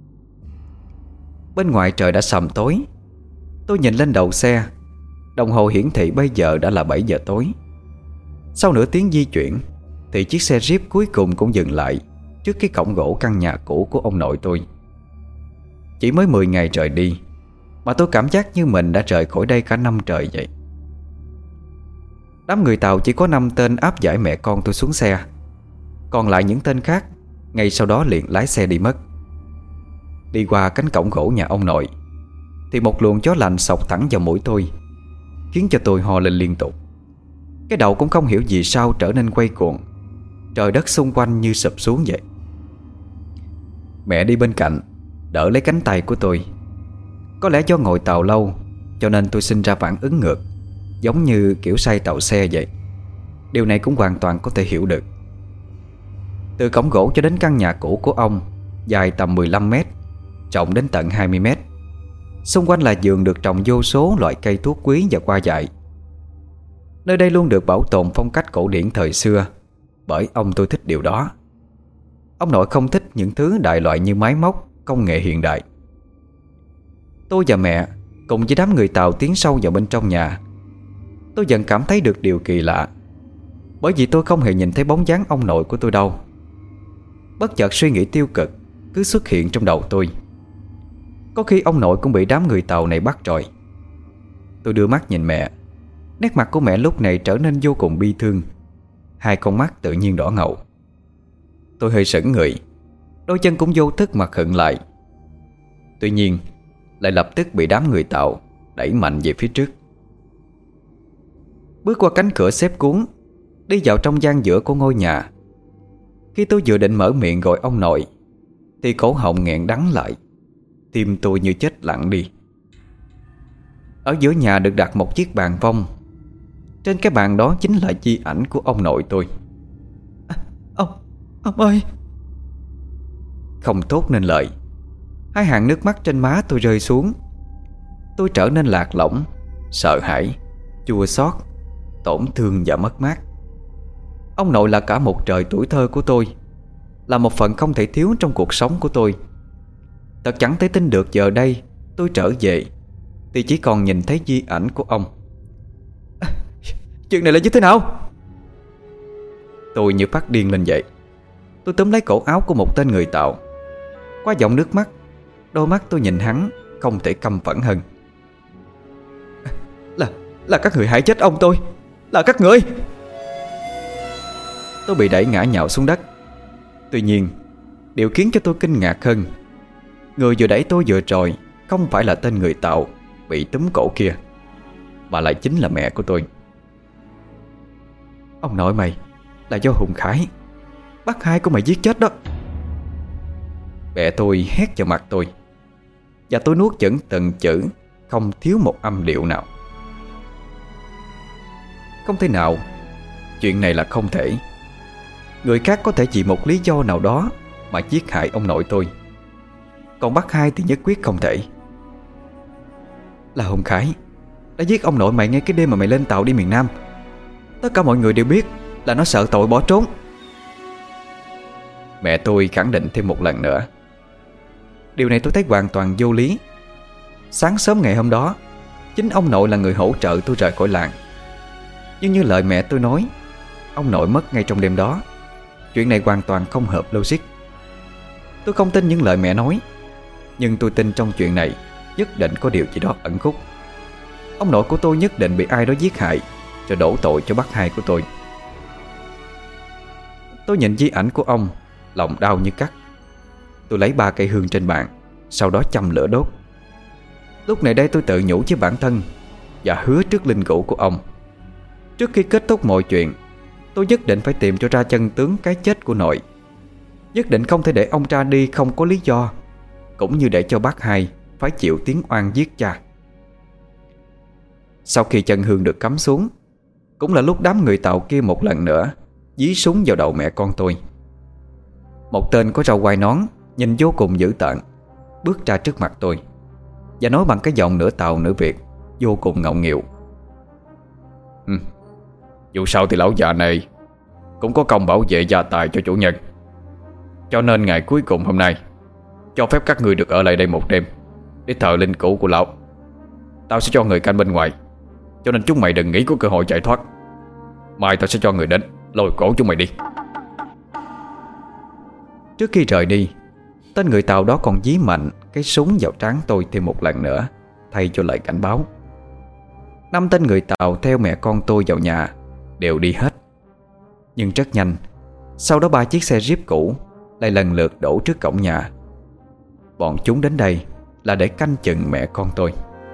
A: Bên ngoài trời đã sầm tối. Tôi nhìn lên đầu xe. Đồng hồ hiển thị bây giờ đã là bảy giờ tối. Sau nửa tiếng di chuyển thì chiếc xe Jeep cuối cùng cũng dừng lại trước cái cổng gỗ căn nhà cũ của ông nội tôi. Chỉ mới mười ngày rời đi mà tôi cảm giác như mình đã rời khỏi đây cả năm trời vậy. Đám người Tàu chỉ có năm tên áp giải mẹ con tôi xuống xe. Còn lại những tên khác ngay sau đó liền lái xe đi mất. Đi qua cánh cổng gỗ nhà ông nội thì một luồng gió lạnh xộc thẳng vào mũi tôi, khiến cho tôi ho lên liên tục. Cái đầu cũng không hiểu gì sao trở nên quay cuồng. Trời đất xung quanh như sụp xuống vậy. Mẹ đi bên cạnh đỡ lấy cánh tay của tôi. Có lẽ do ngồi tàu lâu cho nên tôi sinh ra phản ứng ngược, giống như kiểu say tàu xe vậy. Điều này cũng hoàn toàn có thể hiểu được. Từ cổng gỗ cho đến căn nhà cũ của ông, dài tầm mười lăm mét, rộng đến tận hai mươi mét. Xung quanh là vườn được trồng vô số loại cây thuốc quý và hoa dại. Nơi đây luôn được bảo tồn phong cách cổ điển thời xưa, bởi ông tôi thích điều đó. Ông nội không thích những thứ đại loại như máy móc, công nghệ hiện đại. Tôi và mẹ cùng với đám người Tàu tiến sâu vào bên trong nhà. Tôi dần cảm thấy được điều kỳ lạ, bởi vì tôi không hề nhìn thấy bóng dáng ông nội của tôi đâu. Bất chợt suy nghĩ tiêu cực cứ xuất hiện trong đầu tôi. Có khi ông nội cũng bị đám người Tàu này bắt rồi. Tôi đưa mắt nhìn mẹ. Nét mặt của mẹ lúc này trở nên vô cùng bi thương. Hai con mắt tự nhiên đỏ ngầu. Tôi hơi sững người, đôi chân cũng vô thức mà khựng lại. Tuy nhiên lại lập tức bị đám người Tàu đẩy mạnh về phía trước. Bước qua cánh cửa xếp cuốn, đi vào trong gian giữa của ngôi nhà. Khi tôi vừa định mở miệng gọi ông nội thì cổ họng nghẹn đắng lại. Tim tôi như chết lặng đi. Ở giữa nhà được đặt một chiếc bàn vông. Trên cái bàn đó chính là di ảnh của ông nội tôi. à, Ông, ông ơi! Không thốt nên lời. Hai hàng nước mắt trên má tôi rơi xuống. Tôi trở nên lạc lõng, sợ hãi, chua xót, tổn thương và mất mát. Ông nội là cả một trời tuổi thơ của tôi, là một phần không thể thiếu trong cuộc sống của tôi. Thật chẳng thể tin được giờ đây tôi trở về thì chỉ còn nhìn thấy di ảnh của ông. à, Chuyện này là như thế nào? Tôi như phát điên lên vậy. Tôi túm lấy cổ áo của một tên người Tàu. Qua dòng nước mắt, đôi mắt tôi nhìn hắn không thể căm phẫn hơn. Là, là các người hại chết ông tôi. Là các người! Tôi bị đẩy ngã nhào xuống đất. Tuy nhiên, điều khiến cho tôi kinh ngạc hơn, người vừa đẩy tôi vừa rồi không phải là tên người Tàu bị túm cổ kia, mà lại chính là mẹ của tôi. Ông nội mày là do Hùng Khải, bác hai của mày giết chết đó. Mẹ tôi hét vào mặt tôi, và tôi nuốt chửng từng chữ, không thiếu một âm điệu nào. Không thể nào. Chuyện này là không thể. Người khác có thể vì một lý do nào đó mà giết hại ông nội tôi, còn bác hai thì nhất quyết không thể. Là Hùng Khải đã giết ông nội mày ngay cái đêm mà mày lên tàu đi miền Nam. Tất cả mọi người đều biết là nó sợ tội bỏ trốn. Mẹ tôi khẳng định thêm một lần nữa. Điều này tôi thấy hoàn toàn vô lý. Sáng sớm ngày hôm đó, chính ông nội là người hỗ trợ tôi rời khỏi làng. Nhưng như lời mẹ tôi nói, ông nội mất ngay trong đêm đó. Chuyện này hoàn toàn không hợp logic. Tôi không tin những lời mẹ nói, nhưng tôi tin trong chuyện này nhất định có điều gì đó ẩn khúc. Ông nội của tôi nhất định bị ai đó giết hại, rồi đổ tội cho bác hai của tôi. Tôi nhìn di ảnh của ông, lòng đau như cắt. Tôi lấy ba cây hương trên bàn, sau đó châm lửa đốt. Lúc này đây tôi tự nhủ với bản thân và hứa trước linh cữu của ông, trước khi kết thúc mọi chuyện, tôi nhất định phải tìm cho ra chân tướng cái chết của nội. Nhất định không thể để ông ra đi không có lý do, cũng như để cho bác hai phải chịu tiếng oan giết cha. Sau khi chân hương được cắm xuống, cũng là lúc đám người Tàu kia một lần nữa dí súng vào đầu mẹ con tôi. Một tên có râu quai nón, nhìn vô cùng dữ tợn, bước ra trước mặt tôi và nói bằng cái giọng nửa Tàu nửa Việt, vô cùng ngọng nghịu. ừ. Dù sao thì lão già này cũng có công bảo vệ gia tài cho chủ nhân, cho nên ngày cuối cùng hôm nay cho phép các người được ở lại đây một đêm để thờ linh cữu của lão. Tao sẽ cho người canh bên ngoài, cho nên chúng mày đừng nghĩ có cơ hội chạy thoát. Mai tao sẽ cho người đến lôi cổ chúng mày đi. Trước khi rời đi, tên người Tàu đó còn dí mạnh cái súng vào trán tôi thêm một lần nữa, thay cho lời cảnh báo. Năm tên người Tàu theo mẹ con tôi vào nhà đều đi hết. Nhưng rất nhanh, sau đó ba chiếc xe Jeep cũ lại lần lượt đổ trước cổng nhà. bọn chúng đến đây là để canh chừng mẹ con tôi.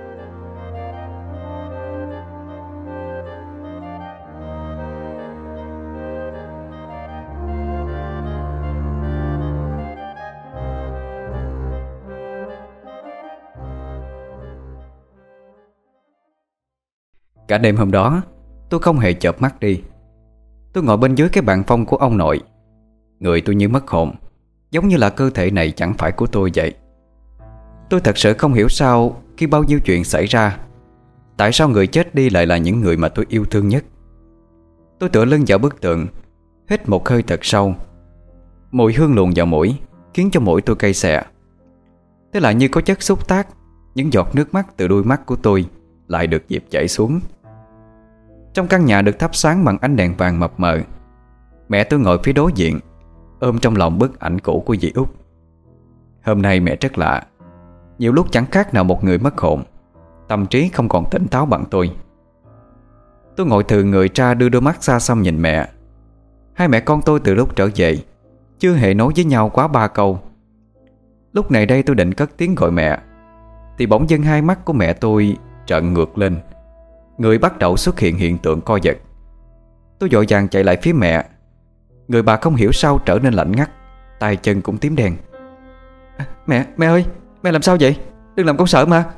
A: Cả đêm hôm đó tôi không hề chợp mắt đi. Tôi ngồi bên dưới cái bàn phong của ông nội. Người tôi như mất hồn, giống như là cơ thể này chẳng phải của tôi vậy. Tôi thật sự không hiểu sao khi bao nhiêu chuyện xảy ra, tại sao người chết đi lại là những người mà tôi yêu thương nhất. Tôi tựa lưng vào bức tường, hít một hơi thật sâu. Mùi hương luồn vào mũi khiến cho mũi tôi cay xè. Thế là như có chất xúc tác, những giọt nước mắt từ đuôi mắt của tôi lại được dịp chảy xuống. Trong căn nhà được thắp sáng bằng ánh đèn vàng mập mờ, mẹ tôi ngồi phía đối diện, ôm trong lòng bức ảnh cũ của dì Út. Hôm nay mẹ rất lạ. Nhiều lúc chẳng khác nào một người mất hồn, tâm trí không còn tỉnh táo bằng tôi. Tôi ngồi thừ người ra, đưa đôi mắt xa xăm nhìn mẹ. Hai mẹ con tôi từ lúc trở về chưa hề nói với nhau quá ba câu. Lúc này đây tôi định cất tiếng gọi mẹ, thì bỗng dưng hai mắt của mẹ tôi trợn ngược lên, người bắt đầu xuất hiện hiện tượng co giật. Tôi vội vàng chạy lại phía mẹ. Người bà không hiểu sao trở nên lạnh ngắt, tay chân cũng tím đen. à, Mẹ, mẹ ơi, mẹ làm sao vậy? Đừng làm con sợ mà.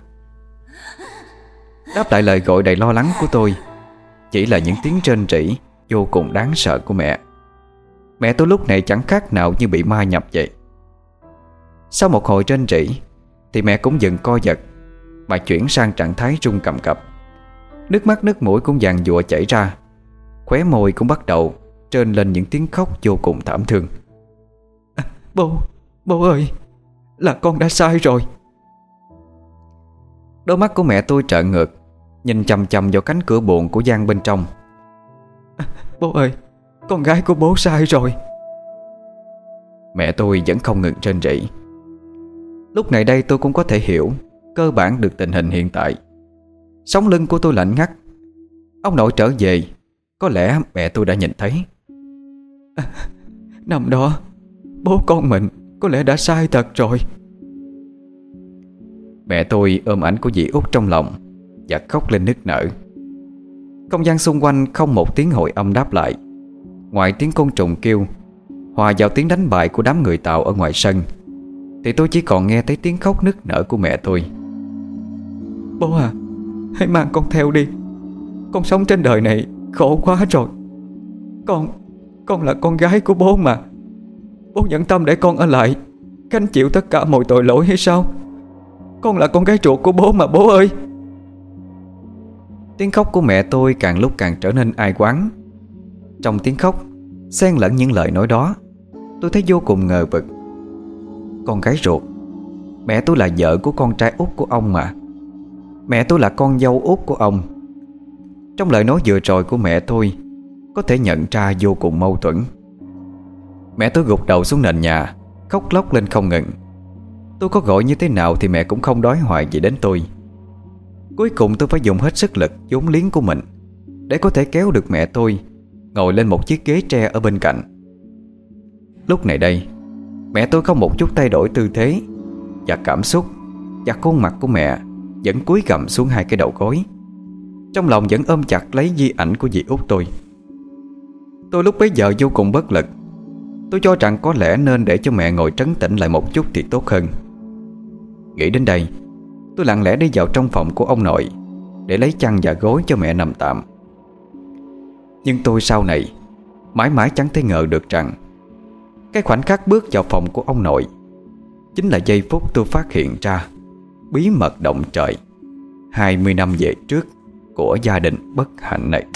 A: Đáp lại lời gọi đầy lo lắng của tôi chỉ là những tiếng rên rỉ vô cùng đáng sợ của mẹ. Mẹ tôi lúc này chẳng khác nào như bị ma nhập vậy. Sau một hồi rên rỉ thì mẹ cũng dừng co giật, mà chuyển sang trạng thái run cầm cập. Nước mắt nước mũi cũng dàn dụa chảy ra, khóe môi cũng bắt đầu trơn lên những tiếng khóc vô cùng thảm thương. à, Bố, bố ơi, là con đã sai rồi. Đôi mắt của mẹ tôi trợn ngược, nhìn chằm chằm vào cánh cửa buồn của gian bên trong. à, Bố ơi, con gái của bố sai rồi. Mẹ tôi vẫn không ngừng rên rỉ. Lúc này đây tôi cũng có thể hiểu cơ bản được tình hình hiện tại. Sống lưng của tôi lạnh ngắt. Ông nội trở về, có lẽ mẹ tôi đã nhìn thấy. à, Năm đó bố con mình có lẽ đã sai thật rồi. Mẹ tôi ôm ảnh của dì Út trong lòng và khóc lên nức nở. Không gian xung quanh không một tiếng hồi âm đáp lại, ngoài tiếng côn trùng kêu hòa vào tiếng đánh bài của đám người Tàu ở ngoài sân, thì tôi chỉ còn nghe thấy tiếng khóc nức nở của mẹ tôi. Bố à, hãy mang con theo đi. Con sống trên đời này khổ quá rồi. Con Con là con gái của bố mà. Bố nhẫn tâm để con ở lại gánh chịu tất cả mọi tội lỗi hay sao? Con là con gái ruột của bố mà bố ơi. Tiếng khóc của mẹ tôi càng lúc càng trở nên ai oán. Trong tiếng khóc xen lẫn những lời nói đó, tôi thấy vô cùng ngờ vực. Con gái ruột? Mẹ tôi là vợ của con trai út của ông mà. Mẹ tôi là con dâu út của ông. Trong lời nói vừa rồi của mẹ tôi có thể nhận ra vô cùng mâu thuẫn. Mẹ tôi gục đầu xuống nền nhà, khóc lóc lên không ngừng. Tôi có gọi như thế nào thì mẹ cũng không đói hoài gì đến tôi. Cuối cùng tôi phải dùng hết sức lực vốn liếng của mình để có thể kéo được mẹ tôi ngồi lên một chiếc ghế tre ở bên cạnh. Lúc này đây, mẹ tôi không một chút thay đổi tư thế và cảm xúc, và khuôn mặt của mẹ vẫn cúi gằm xuống hai cái đầu gối, trong lòng vẫn ôm chặt lấy di ảnh của dì Út tôi. Tôi lúc bấy giờ vô cùng bất lực. Tôi cho rằng có lẽ nên để cho mẹ ngồi trấn tĩnh lại một chút thì tốt hơn. Nghĩ đến đây, tôi lặng lẽ đi vào trong phòng của ông nội để lấy chăn và gối cho mẹ nằm tạm. Nhưng tôi sau này mãi mãi chẳng thể ngờ được rằng cái khoảnh khắc bước vào phòng của ông nội chính là giây phút tôi phát hiện ra bí mật động trời hai mươi năm về trước của gia đình bất hạnh này.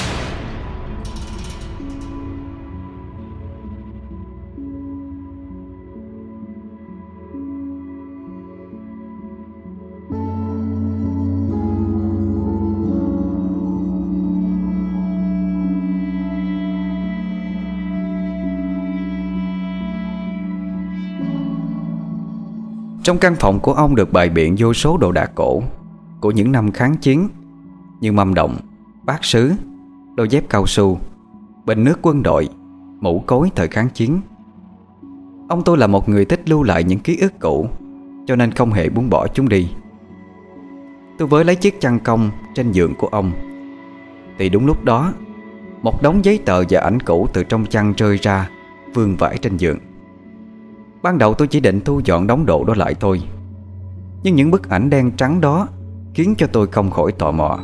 A: Trong căn phòng của ông được bày biện vô số đồ đạc cổ của những năm kháng chiến, như mâm đồng, bát sứ, đôi dép cao su, bình nước quân đội, mũ cối thời kháng chiến. Ông tôi là một người thích lưu lại những ký ức cũ, cho nên không hề muốn bỏ chúng đi. Tôi với lấy chiếc chăn cong trên giường của ông, thì đúng lúc đó một đống giấy tờ và ảnh cũ từ trong chăn rơi ra, vương vãi trên giường. Ban đầu tôi chỉ định thu dọn đống đồ đó lại thôi, nhưng những bức ảnh đen trắng đó khiến cho tôi không khỏi tò mò.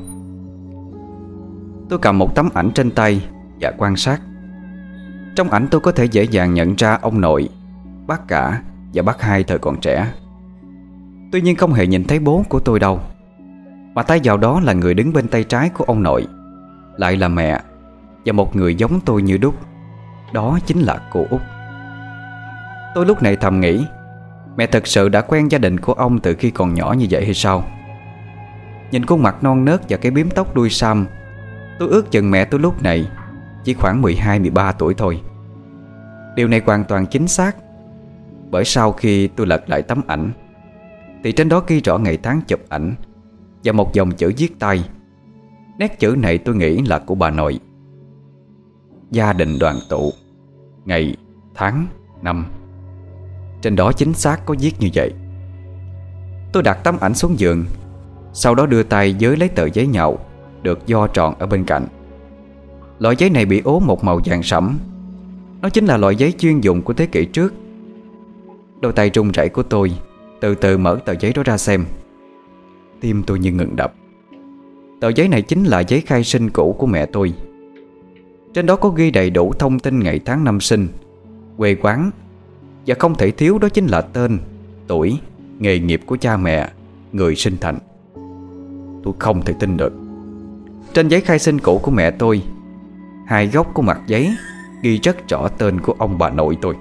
A: Tôi cầm một tấm ảnh trên tay và quan sát. Trong ảnh tôi có thể dễ dàng nhận ra ông nội, bác cả và bác hai thời còn trẻ. Tuy nhiên không hề nhìn thấy bố của tôi đâu, mà thay vào đó là người đứng bên tay trái của ông nội, lại là mẹ và một người giống tôi như đúc. Đó chính là cô Út. Tôi lúc này thầm nghĩ, mẹ thật sự đã quen gia đình của ông từ khi còn nhỏ như vậy hay sao? Nhìn khuôn mặt non nớt và cái bím tóc đuôi sam, tôi ước chừng mẹ tôi lúc này chỉ khoảng mười hai mười ba tuổi thôi. Điều này hoàn toàn chính xác, bởi sau khi tôi lật lại tấm ảnh thì trên đó ghi rõ ngày tháng chụp ảnh và một dòng chữ viết tay. Nét chữ này tôi nghĩ là của bà nội. Gia đình đoàn tụ, ngày, tháng, năm. Trên đó chính xác có viết như vậy. Tôi đặt tấm ảnh xuống giường, sau đó đưa tay giới lấy tờ giấy nhạo được vo tròn ở bên cạnh. Loại giấy này bị ố một màu vàng sẫm. Nó chính là loại giấy chuyên dụng của thế kỷ trước. Đôi tay run rẩy của tôi từ từ mở tờ giấy đó ra xem. Tim tôi như ngừng đập. Tờ giấy này chính là giấy khai sinh cũ của mẹ tôi. Trên đó có ghi đầy đủ thông tin ngày tháng năm sinh, quê quán, và không thể thiếu đó chính là tên, tuổi, nghề nghiệp của cha mẹ, người sinh thành. Tôi không thể tin được. Trên giấy khai sinh cũ của mẹ tôi, hai góc của mặt giấy ghi rất rõ tên của ông bà nội tôi.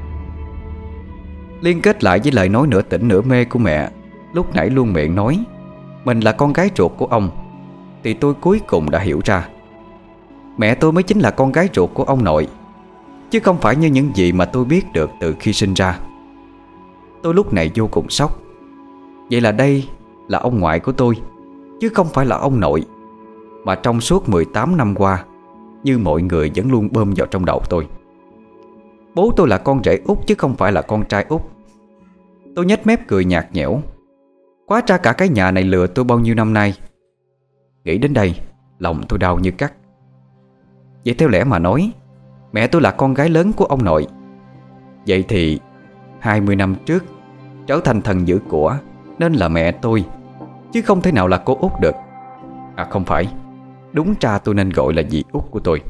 A: Liên kết lại với lời nói nửa tỉnh nửa mê của mẹ lúc nãy luôn miệng nói mình là con gái ruột của ông, thì tôi cuối cùng đã hiểu ra mẹ tôi mới chính là con gái ruột của ông nội, chứ không phải như những gì mà tôi biết được từ khi sinh ra. Tôi lúc này vô cùng sốc. Vậy là đây là ông ngoại của tôi, chứ không phải là ông nội, mà trong suốt mười tám năm qua, như mọi người vẫn luôn bơm vào trong đầu tôi. Bố tôi là con rể út chứ không phải là con trai út. Tôi nhếch mép cười nhạt nhẽo. Quá ra cả cái nhà này lừa tôi bao nhiêu năm nay. Nghĩ đến đây, lòng tôi đau như cắt. Vậy theo lẽ mà nói, mẹ tôi là con gái lớn của ông nội. Vậy thì hai mươi năm trước trở thành thần giữ của nên là mẹ tôi, chứ không thể nào là cô út được. À không phải, đúng ra tôi nên gọi là dì út của tôi.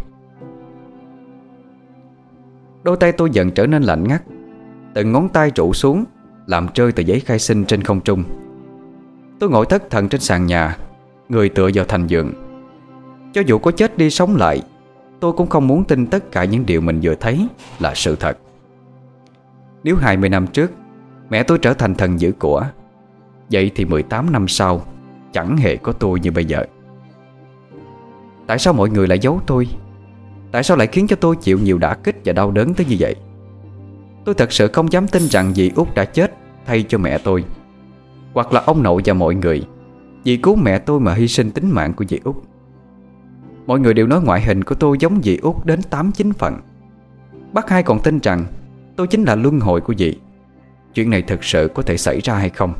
A: Đôi tay tôi dần trở nên lạnh ngắt. Từng ngón tay trụ xuống, làm rơi tờ giấy khai sinh trên không trung. Tôi ngồi thất thần trên sàn nhà, người tựa vào thành giường. Cho dù có chết đi sống lại, tôi cũng không muốn tin tất cả những điều mình vừa thấy là sự thật. Nếu hai mươi năm trước mẹ tôi trở thành thần giữ của, vậy thì mười tám năm sau chẳng hề có tôi như bây giờ. Tại sao mọi người lại giấu tôi? Tại sao lại khiến cho tôi chịu nhiều đả kích và đau đớn tới như vậy? Tôi thật sự không dám tin rằng dì út đã chết thay cho mẹ tôi, hoặc là ông nội và mọi người vì cứu mẹ tôi mà hy sinh tính mạng của dì út. Mọi người đều nói ngoại hình của tôi giống dì út đến tám chín phần. Bác hai còn tin rằng tôi chính là luân hồi của dì. Chuyện này thực sự có thể xảy ra hay không?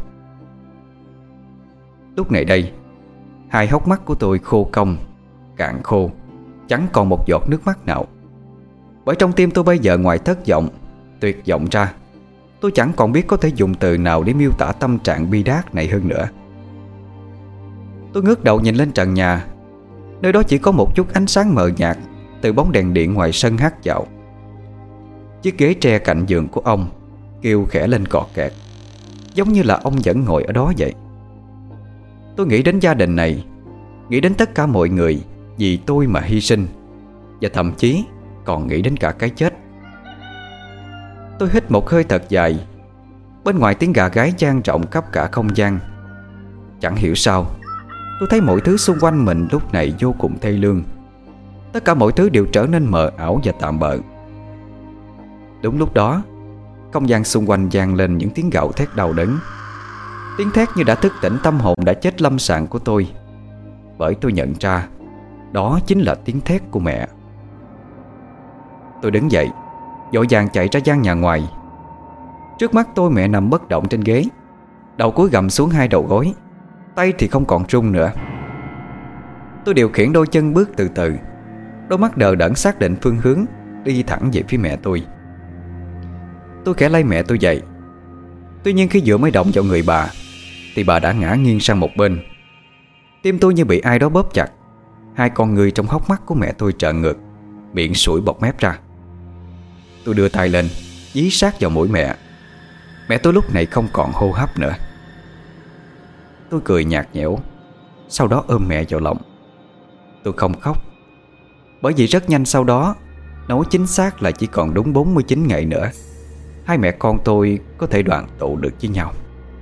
A: Lúc này đây, hai hốc mắt của tôi khô cong, cạn khô, chẳng còn một giọt nước mắt nào. Bởi trong tim tôi bây giờ ngoài thất vọng, tuyệt vọng ra, tôi chẳng còn biết có thể dùng từ nào để miêu tả tâm trạng bi đát này hơn nữa. Tôi ngước đầu nhìn lên trần nhà. Nơi đó chỉ có một chút ánh sáng mờ nhạt từ bóng đèn điện ngoài sân hắt vào. Chiếc ghế tre cạnh giường của ông kêu khẽ lên cọt kẹt, giống như là ông vẫn ngồi ở đó vậy. Tôi nghĩ đến gia đình này, nghĩ đến tất cả mọi người vì tôi mà hy sinh, và thậm chí còn nghĩ đến cả cái chết. Tôi hít một hơi thật dài. Bên ngoài tiếng gà gáy vang rộng khắp cả không gian. Chẳng hiểu sao, tôi thấy mọi thứ xung quanh mình lúc này vô cùng thê lương. Tất cả mọi thứ đều trở nên mờ ảo và tạm bợ. Đúng lúc đó, không gian xung quanh vang lên những tiếng gào thét đau đớn. Tiếng thét như đã thức tỉnh tâm hồn đã chết lâm sàng của tôi. Bởi tôi nhận ra đó chính là tiếng thét của mẹ. Tôi đứng dậy, vội vàng chạy ra gian nhà ngoài. Trước mắt tôi mẹ nằm bất động trên ghế, đầu cúi gầm xuống hai đầu gối, tay thì không còn run nữa. Tôi điều khiển đôi chân bước từ từ, đôi mắt đờ đẫn xác định phương hướng, đi thẳng về phía mẹ tôi. Tôi khẽ lay mẹ tôi dậy. Tuy nhiên khi vừa mới động vào người bà thì bà đã ngã nghiêng sang một bên. Tim tôi như bị ai đó bóp chặt. Hai con người trong hốc mắt của mẹ tôi trợn ngược, miệng sủi bọt mép ra. Tôi đưa tay lên, dí sát vào mũi mẹ. Mẹ tôi lúc này không còn hô hấp nữa. Tôi cười nhạt nhẽo, sau đó ôm mẹ vào lòng. Tôi không khóc, bởi vì rất nhanh sau đó, nói chính xác là chỉ còn đúng bốn mươi chín ngày nữa, hai mẹ con tôi có thể đoàn tụ được với nhau.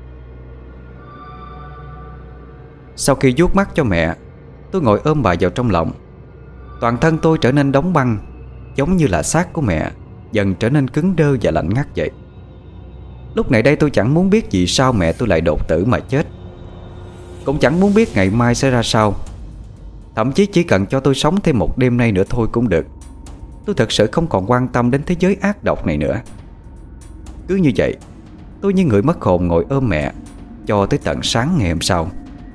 A: Sau khi vuốt mắt cho mẹ, tôi ngồi ôm bà vào trong lòng. Toàn thân tôi trở nên đóng băng, giống như là xác của mẹ dần trở nên cứng đơ và lạnh ngắt vậy. Lúc này đây tôi chẳng muốn biết vì sao mẹ tôi lại đột tử mà chết, cũng chẳng muốn biết ngày mai sẽ ra sao. Thậm chí chỉ cần cho tôi sống thêm một đêm nay nữa thôi cũng được. Tôi thật sự không còn quan tâm đến thế giới ác độc này nữa. Cứ như vậy, tôi như người mất hồn ngồi ôm mẹ cho tới tận sáng ngày hôm sau.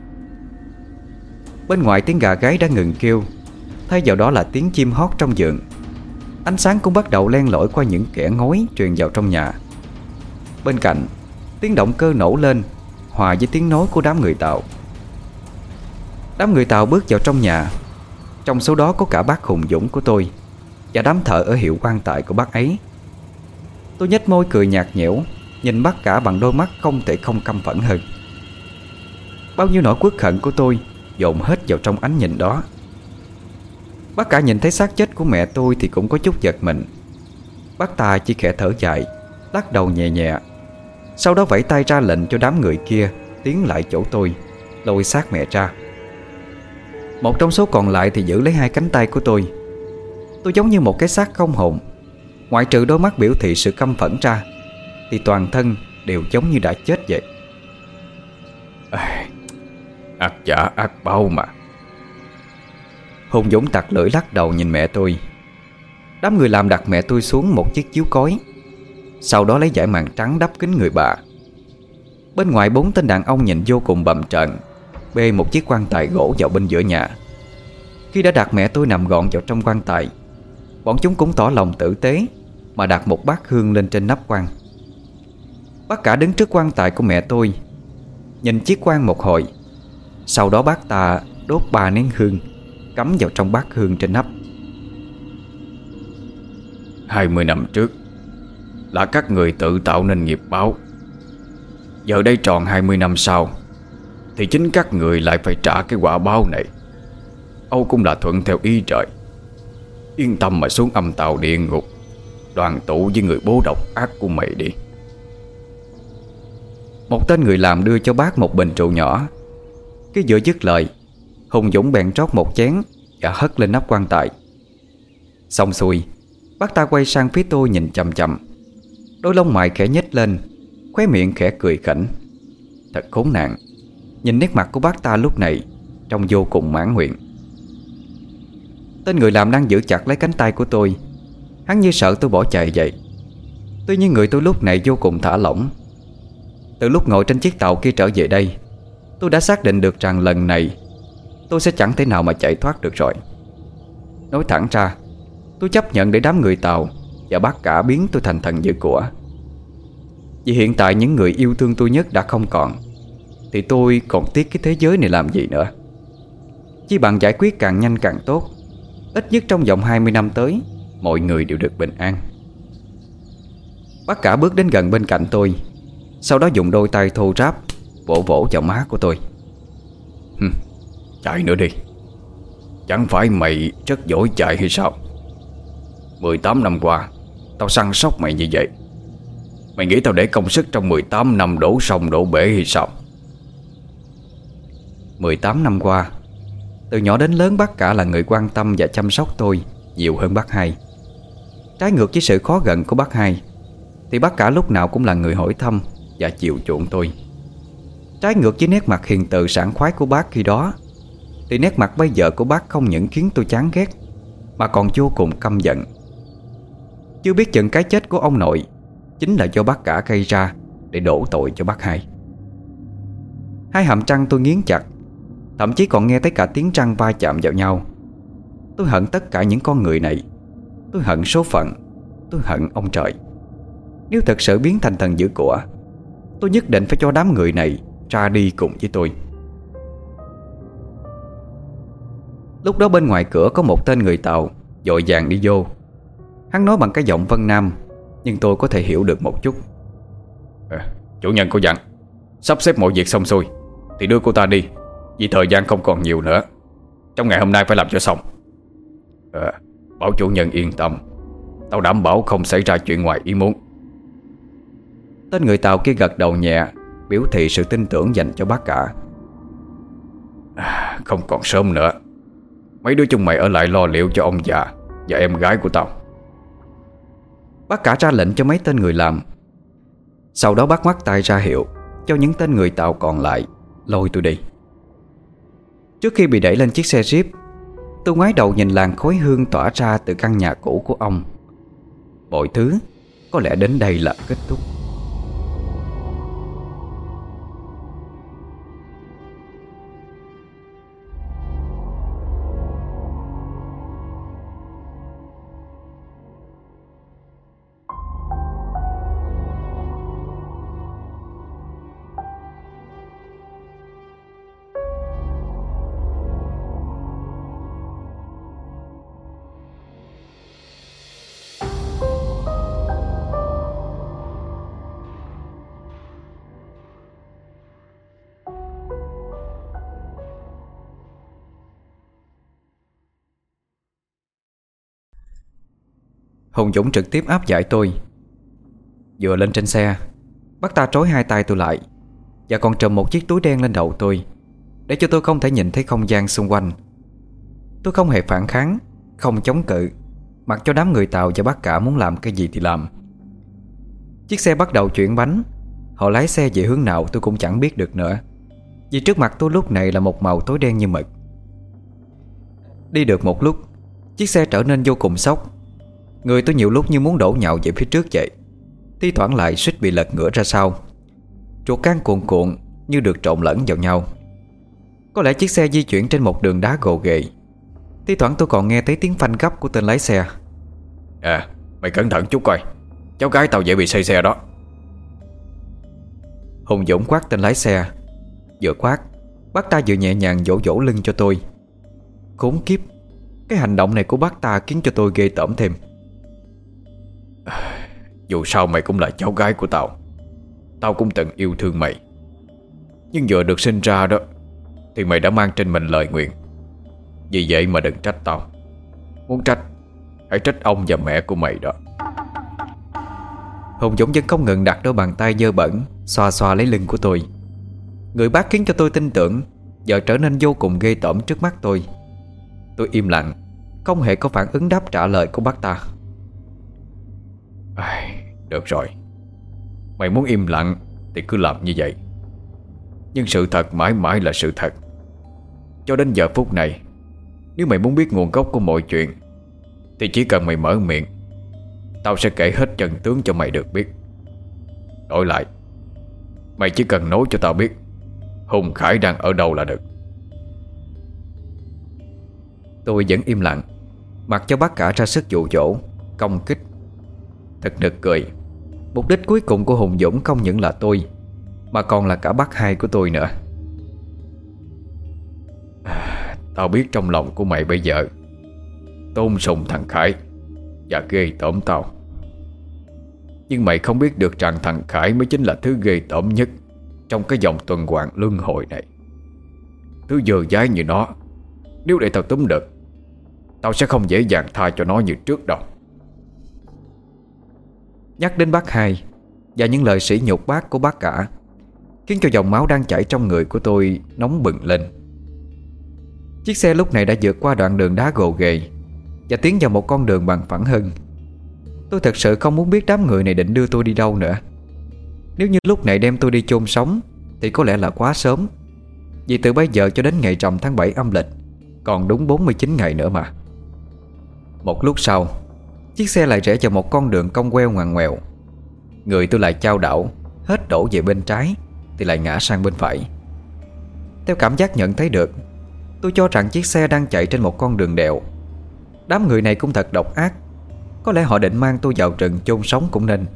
A: Bên ngoài tiếng gà gáy đã ngừng kêu, thay vào đó là tiếng chim hót trong vườn. Ánh sáng cũng bắt đầu len lỏi qua những kẽ ngói truyền vào trong nhà. Bên cạnh, tiếng động cơ nổ lên hòa với tiếng nói của đám người Tàu. Đám người Tàu bước vào trong nhà. Trong số đó có cả bác Hùng Dũng của tôi và đám thợ ở hiệu quan tài của bác ấy. Tôi nhếch môi cười nhạt nhẽo, nhìn bác cả bằng đôi mắt không thể không căm phẫn hơn. Bao nhiêu nỗi uất hận của tôi dồn hết vào trong ánh nhìn đó. Bác cả nhìn thấy xác chết của mẹ tôi thì cũng có chút giật mình. Bác ta chỉ khẽ thở dài, lắc đầu nhẹ nhẹ, sau đó vẫy tay ra lệnh cho đám người kia tiến lại chỗ tôi, lôi xác mẹ ra. Một trong số còn lại thì giữ lấy hai cánh tay của tôi. Tôi giống như một cái xác không hồn, ngoại trừ đôi mắt biểu thị sự căm phẫn ra thì toàn thân đều giống như đã chết vậy. À, ác giả ác báo mà. Hùng Dũng tặc lưỡi lắc đầu nhìn mẹ tôi. Đám người làm đặt mẹ tôi xuống một chiếc chiếu cối, sau đó lấy dải màn trắng đắp kín người bà. Bên ngoài bốn tên đàn ông nhìn vô cùng bầm trợn bê một chiếc quan tài gỗ vào bên giữa nhà. Khi đã đặt mẹ tôi nằm gọn vào trong quan tài, bọn chúng cũng tỏ lòng tử tế mà đặt một bát hương lên trên nắp quan. Bác cả đứng trước quan tài của mẹ tôi, nhìn chiếc quan một hồi, sau đó bác ta đốt ba nén hương cắm vào trong bát hương trên nắp. Hai mươi năm trước là các người tự tạo nên nghiệp báo. Giờ đây tròn hai mươi năm sau thì chính các người lại phải trả cái quả báo này. Âu cũng là thuận theo ý trời. Yên tâm mà xuống âm tàu địa ngục, đoàn tụ với người bố độc ác của mày đi. Một tên người làm đưa cho bác một bình rượu nhỏ. Cái vừa dứt lời, Hùng Dũng bèn trót một chén và hất lên nắp quan tài. Xong xuôi, bác ta quay sang phía tôi nhìn chằm chằm, đôi lông mày khẽ nhếch lên, khóe miệng khẽ cười khỉnh. Thật khốn nạn. Nhìn nét mặt của bác ta lúc này trông vô cùng mãn nguyện. Tên người làm đang giữ chặt lấy cánh tay của tôi. Hắn như sợ tôi bỏ chạy vậy. Tuy nhiên người tôi lúc này vô cùng thả lỏng. Từ lúc ngồi trên chiếc tàu kia trở về đây, tôi đã xác định được rằng lần này tôi sẽ chẳng thể nào mà chạy thoát được rồi. Nói thẳng ra, tôi chấp nhận để đám người Tàu và bác cả biến tôi thành thần dữ của. Vì hiện tại những người yêu thương tôi nhất đã không còn, thì tôi còn tiếc cái thế giới này làm gì nữa. Chỉ bằng giải quyết càng nhanh càng tốt. Ít nhất trong vòng hai mươi năm tới, mọi người đều được bình an. Bác cả bước đến gần bên cạnh tôi, sau đó dùng đôi tay thô ráp vỗ vỗ vào má của tôi. Hừm, chạy nữa đi. Chẳng phải mày rất giỏi chạy hay sao? mười tám năm qua tao săn sóc mày như vậy. Mày nghĩ tao để công sức trong mười tám năm đổ sông đổ bể hay sao? Mười tám năm qua, từ nhỏ đến lớn bác cả là người quan tâm và chăm sóc tôi nhiều hơn bác hai. Trái ngược với sự khó gần của bác hai, thì bác cả lúc nào cũng là người hỏi thăm và chiều chuộng tôi. Trái ngược với nét mặt hiền từ sảng khoái của bác khi đó, thì nét mặt bây giờ của bác không những khiến tôi chán ghét, mà còn vô cùng căm giận. Chưa biết chừng cái chết của ông nội chính là do bác cả gây ra để đổ tội cho bác hai. Hai hàm răng tôi nghiến chặt, thậm chí còn nghe thấy cả tiếng răng va chạm vào nhau. Tôi hận tất cả những con người này. Tôi hận số phận. Tôi hận ông trời. Nếu thật sự biến thành thần giữ của, tôi nhất định phải cho đám người này ra đi cùng với tôi. Lúc đó bên ngoài cửa có một tên người Tàu vội vàng đi vô. Hắn nói bằng cái giọng Vân Nam, nhưng tôi có thể hiểu được một chút. à, Chủ nhân có dặn sắp xếp mọi việc xong xuôi thì đưa cô ta đi, vì thời gian không còn nhiều nữa. Trong ngày hôm nay phải làm cho xong. à, Bảo chủ nhân yên tâm, tao đảm bảo không xảy ra chuyện ngoài ý muốn. Tên người Tàu kia gật đầu nhẹ, biểu thị sự tin tưởng dành cho bác cả. à, Không còn sớm nữa. Mấy đứa chúng mày ở lại lo liệu cho ông già và em gái của tao. Bác cả ra lệnh cho mấy tên người làm. Sau đó bác ngoắt tay ra hiệu cho những tên người Tàu còn lại lôi tôi đi. Trước khi bị đẩy lên chiếc xe jeep, tôi ngoái đầu nhìn làn khói hương tỏa ra từ căn nhà cũ của ông. Mọi thứ có lẽ đến đây là kết thúc. Hùng Dũng trực tiếp áp giải tôi. Vừa lên trên xe, bác ta trói hai tay tôi lại và còn trùm một chiếc túi đen lên đầu tôi, để cho tôi không thể nhìn thấy không gian xung quanh. Tôi không hề phản kháng, không chống cự, mặc cho đám người Tàu và bác cả muốn làm cái gì thì làm. Chiếc xe bắt đầu chuyển bánh. Họ lái xe về hướng nào tôi cũng chẳng biết được nữa, vì trước mặt tôi lúc này là một màu tối đen như mực. Đi được một lúc, chiếc xe trở nên vô cùng sốc. Người tôi nhiều lúc như muốn đổ nhào về phía trước vậy, thi thoảng lại suýt bị lật ngửa ra sau. Ruột gan cuồn cuộn như được trộn lẫn vào nhau. Có lẽ chiếc xe di chuyển trên một đường đá gồ ghề. Thi thoảng tôi còn nghe thấy tiếng phanh gấp của tên lái xe. À, mày cẩn thận chút coi, cháu gái tao dễ bị say xe đó. Hùng Dũng quát tên lái xe. Vừa quát, bác ta vừa nhẹ nhàng vỗ vỗ lưng cho tôi. Khốn kiếp, cái hành động này của bác ta khiến cho tôi ghê tởm thêm. Dù sao mày cũng là cháu gái của tao, tao cũng từng yêu thương mày. Nhưng vừa được sinh ra đó thì mày đã mang trên mình lời nguyền. Vì vậy mà đừng trách tao. Muốn trách, hãy trách ông và mẹ của mày đó. Hùng Dũng vẫn không ngừng đặt đôi bàn tay dơ bẩn xoa xoa lấy lưng của tôi. Người bác khiến cho tôi tin tưởng giờ trở nên vô cùng ghê tởm trước mắt tôi. Tôi im lặng, không hề có phản ứng đáp trả lời của bác ta. à, Được rồi, mày muốn im lặng thì cứ làm như vậy. Nhưng sự thật mãi mãi là sự thật. Cho đến giờ phút này, nếu mày muốn biết nguồn gốc của mọi chuyện thì chỉ cần mày mở miệng, tao sẽ kể hết chân tướng cho mày được biết. Đổi lại, mày chỉ cần nói cho tao biết Hùng Khải đang ở đâu là được. Tôi vẫn im lặng, mặc cho bác cả ra sức dụ dỗ, công kích. Thật nực cười, mục đích cuối cùng của Hùng Dũng không những là tôi, mà còn là cả bác hai của tôi nữa. à, Tao biết trong lòng của mày bây giờ tôn sùng thằng Khải và ghê tởm tao. Nhưng mày không biết được rằng thằng Khải mới chính là thứ ghê tởm nhất trong cái vòng tuần hoàn luân hồi này. Thứ dơ dái như nó, nếu để tao túm được, tao sẽ không dễ dàng tha cho nó như trước đâu. Nhắc đến bác hai và những lời sỉ nhục bác của bác cả khiến cho dòng máu đang chảy trong người của tôi nóng bừng lên. Chiếc xe lúc này đã vượt qua đoạn đường đá gồ ghề và tiến vào một con đường bằng phẳng hơn. Tôi thật sự không muốn biết đám người này định đưa tôi đi đâu nữa. Nếu như lúc này đem tôi đi chôn sống thì có lẽ là quá sớm, vì từ bây giờ cho đến ngày rằm tháng bảy âm lịch còn đúng bốn mươi chín ngày nữa mà. Một lúc sau, chiếc xe lại rẽ vào một con đường cong queo ngoằn ngoèo. Người tôi lại chao đảo, hết đổ về bên trái thì lại ngã sang bên phải. Theo cảm giác nhận thấy được, tôi cho rằng chiếc xe đang chạy trên một con đường đèo. Đám người này cũng thật độc ác. Có lẽ họ định mang tôi vào rừng chôn sống cũng nên.